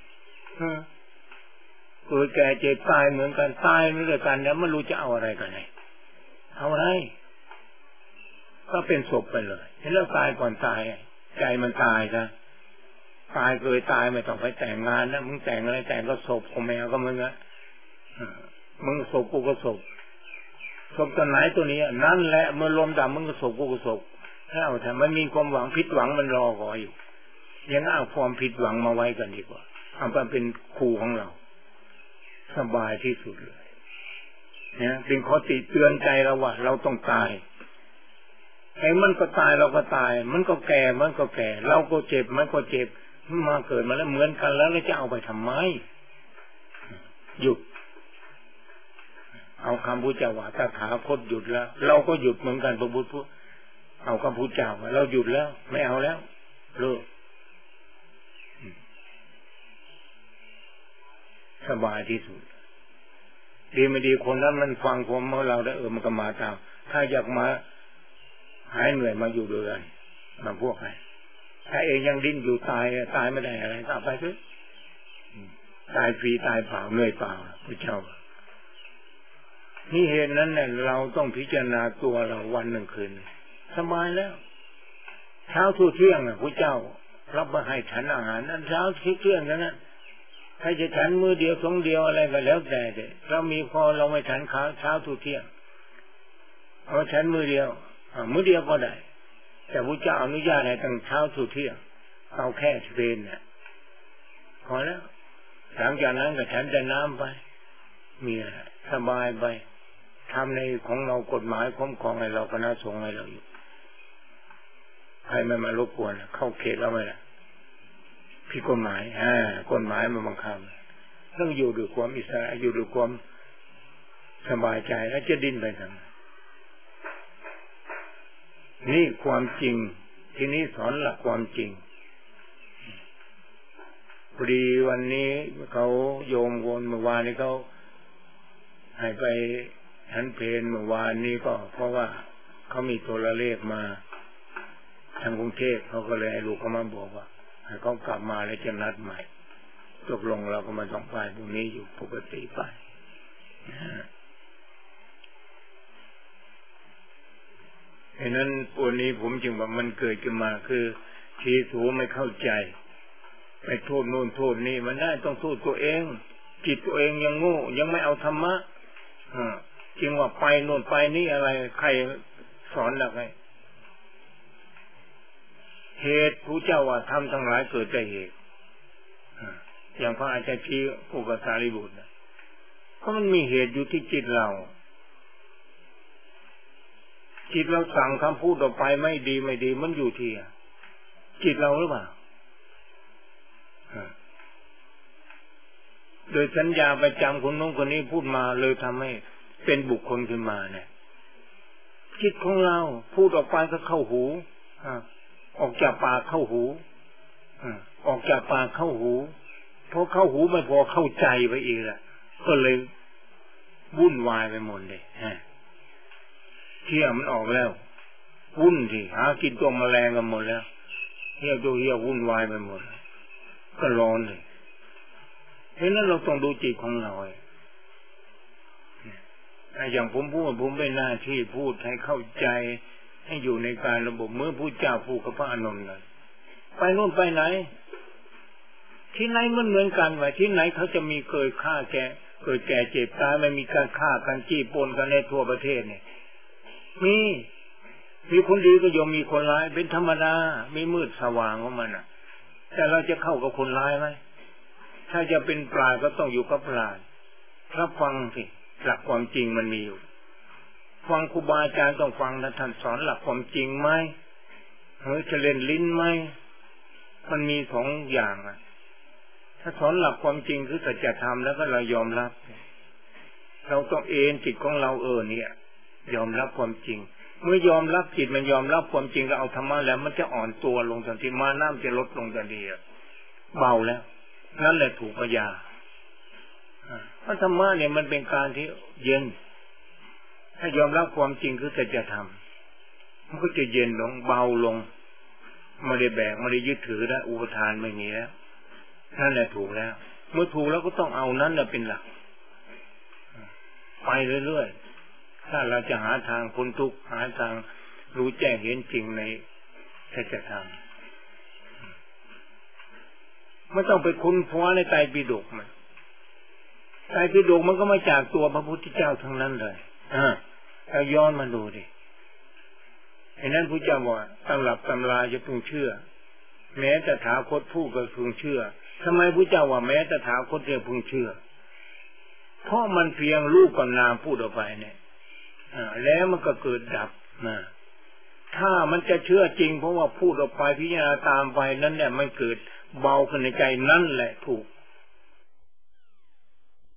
เกิดแก่เจ็บตายเหมือนกันตายเหมือนกันแล้วไม่รู้จะเอาอะไรกันเลยเอาอะไรก็เป็นศพไปเลยเห็นแล้วตายก่อนตายใจมันตายซะตายเคยตายไม่ต้องไปแต่งงานนะมึงแต่งอะไรแต่งก็ศพของแมวก็มึงมึงศพกูก็ศพตัวไหนตัวนี้นั่นแหละเมื่อลมดับมึงก็ศพกูก็ศพแล้วแต่มันมีความหวังผิดหวังมันรอคอยอยู่ยังเอาความผิดหวังมาไว้กันดีกว่าเอาไปเป็นครูของเราสบายที่สุดเลยเนี่ยเป็นข้อติเตือนใจเราว่าเราต้องตายไอ้มันก็ตายเราก็ตายมันก็แก่มันก็แก่เราก็เจ็บมันก็เจ็บมาเกิดมาแล้วเหมือนกันแล้วจะเอาไปทำไมหยุดเอาคำพุทธเจ้าว่าตถาคตหยุดแล้วเราก็หยุดเหมือนกันพระพุทธเอาคำพุทธเจ้าว่าเราหยุดแล้วไม่เอาแล้วเลิกสบายที่สุดดีไม่ดีคนนั้นมันฟังผมเมื่อเราได้มันก็มาตามถ้าอยากมาหายเหนื่อยมาอยู่ด้วยมาพวกไหนถ้าเองยังดิ้นอยู่ตายไม่ได้อะไรก็ไปซิตายฟรีตายเปล่าเหนื่อยเปล่าพระเจ้านี่เหตุนั้นเนี่ยเราต้องพิจารณาตัวเราวันหนึ่งคืนสบายแล้วเช้าทุ่เที่ยงพระเจ้ารับมาให้ฉันอาหารนั้นเช้าทุ่เที่ยงนั้นใครจะฉันมื้อเดียวสองเดียวอะไรก็แล้วแต่เรามีพอเราไม่ฉันเช้าทุ่เที่ยงเอาฉันมื้อเดียวก็ได้แต่พระเจ้าอนุญาตให้ตั้งเช้าทุ่เที่ยงเอาแค่เพลน่ะพอแล้วหลังจากนั้นก็ฉันจะน้ำไปมีอะไรสบายไปทำในของเรากฎหมายคุ้มครองให้เราคณะสงฆ์ให้เราอยู่ใครไม่มารบกวนเข้าเขตเราไม่ละผิดกฎหมายกฎหมายมันบังคับต้องอยู่ด้วยความอิสระอยู่ด้วยความสบายใจแล้วจะดิ้นไปทำไมนี่ความจริงที่นี้สอนหลักความจริงพอดีวันนี้เขาโยมโวนเมื่อวานนี้เขาให้ไปฉันเพลเมื่อวานนี้ก็เพราะว่าเขามีโทรเลขมาทางกรุงเทพเขาก็เลยให้ลูกเขามาบอกว่าให้เขากลับมาแล้วจะนัดใหม่ตกลงเราก็มาต้องไปตรงนี้อยู่ปกติไปดังนั้นวันนี้ผมจึงว่ามันเกิดขึ้นมาคือทีสูไม่เข้าใจไปโทษโน่นโทษนี่มันได้ต้องโทษตัวเองจิตตัวเองยังโง่ยังไม่เอาธรรมะจึงว่าไปโน่นไปนี่อะไรใครสอนอะไรเหตุผู้เจ้าว่าทำทั้งหลายเกิดจากเหตุอย่างพระอาจารย์ชี้อุปสารีบุตรก็มันมีเหตุอยู่ที่จิตเราจิตเราสั่งคำพูดออกไปไม่ดีมันอยู่ที่จิตเราหรือเปล่าโดยสัญญาประจำคนน้องคนนี้พูดมาเลยทำให้เป็นบุคคลขึ้นมาเนี่ยจิตของเราพูดออกไปก็เข้าหูออกจากปากเข้าหูออกจากปากเข้าหูพอเข้าหูไม่พอเข้าใจไปอีกละก็เลยวุ่นวายไปหมดเลยเที่ยมันออกแล้ววุ่นที่หากินตัวแมลงกันหมดแล้วเที่ยววุ่นวายไปหมดก็ร้อนเลยเพราะนั้นเราต้องดูจิตของเราอย่างผมพูดผมเป็นหน้าที่พูดให้เข้าใจให้อยู่ในการระบบเมื่อผู้เจ้าพูดกับพระอานนท์เลยไปโน่นไปไหนที่ไหนมันเหมือนกันไว้ที่ไหนเขาจะมีเคยฆ่าเกิดแก่เจ็บตายไม่มีการฆ่ากันจี้ปนกันในทั่วประเทศเนี่ยมีคนดีก็ย่อมมีคนร้ายเป็นธรรมดามีมืดสว่างของมันแต่เราจะเข้ากับคนร้ายไหมถ้าจะเป็นปราชญ์ก็ต้องอยู่กับปราชญ์รับฟังสิหลักความจริงมันมีอยู่ฟังครูบาอาจารย์ต้องฟังนะท่านสอนหลักความจริงไหมจะเล่นลิ้นไหมมันมีสองอย่างถ้าสอนหลักความจริงคือสัจธรรมแล้วก็เรายอมรับเราต้องเอนจิตของเราเนี่ยยอมรับความจริงเมื่อยอมรับจิตมันยอมรับความจริงก็เอาธรรมะแล้วมันจะอ่อนตัวลงทันทีมาน้ำจะลดลงทันทีเบาแล้วนั่นแหละถูกปัญญาเพราะธรรมะเนี่ยมันเป็นการที่เย็นถ้ายอมรับความจริงคือสัจธรรมมันก็จะเย็นลงเบาลงไม่ได้แบกไม่ได้ยึดถือแล้วอุปทานไม่มีแล้วนั่นแหละถูกแล้วเมื่อถูกแล้วก็ต้องเอานั้นเป็นหลักไปเรื่อยๆถ้าเราจะหาทางพ้นทุกข์หาทางรู้แจ้งเห็นจริงในสัจธรรมไม่ต้องไปค้นคว้าในไตรปิฎกมันไตรปิฎกมันก็มาจากตัวพระพุทธเจ้าทั้งนั้นเลยเราย้อนมาดูดิไอ้นั้นพระเจ้าบอกตำรับตำราจะพึงเชื่อแม้แต่ถาคตผู้ก็พึงเชื่อทำไมพระเจ้าว่าแม้แต่ถาคตจะพึงเชื่อเพราะมันเพียงรูปกับนามพูดออกไปเนี่ยแล้วมันก็เกิดดับถ้ามันจะเชื่อจริงเพราะว่าพูดออกไปพิจารณาตามไปนั้นเนี่ยมันเกิดเบาขึ้นในใจนั่นแหละถูก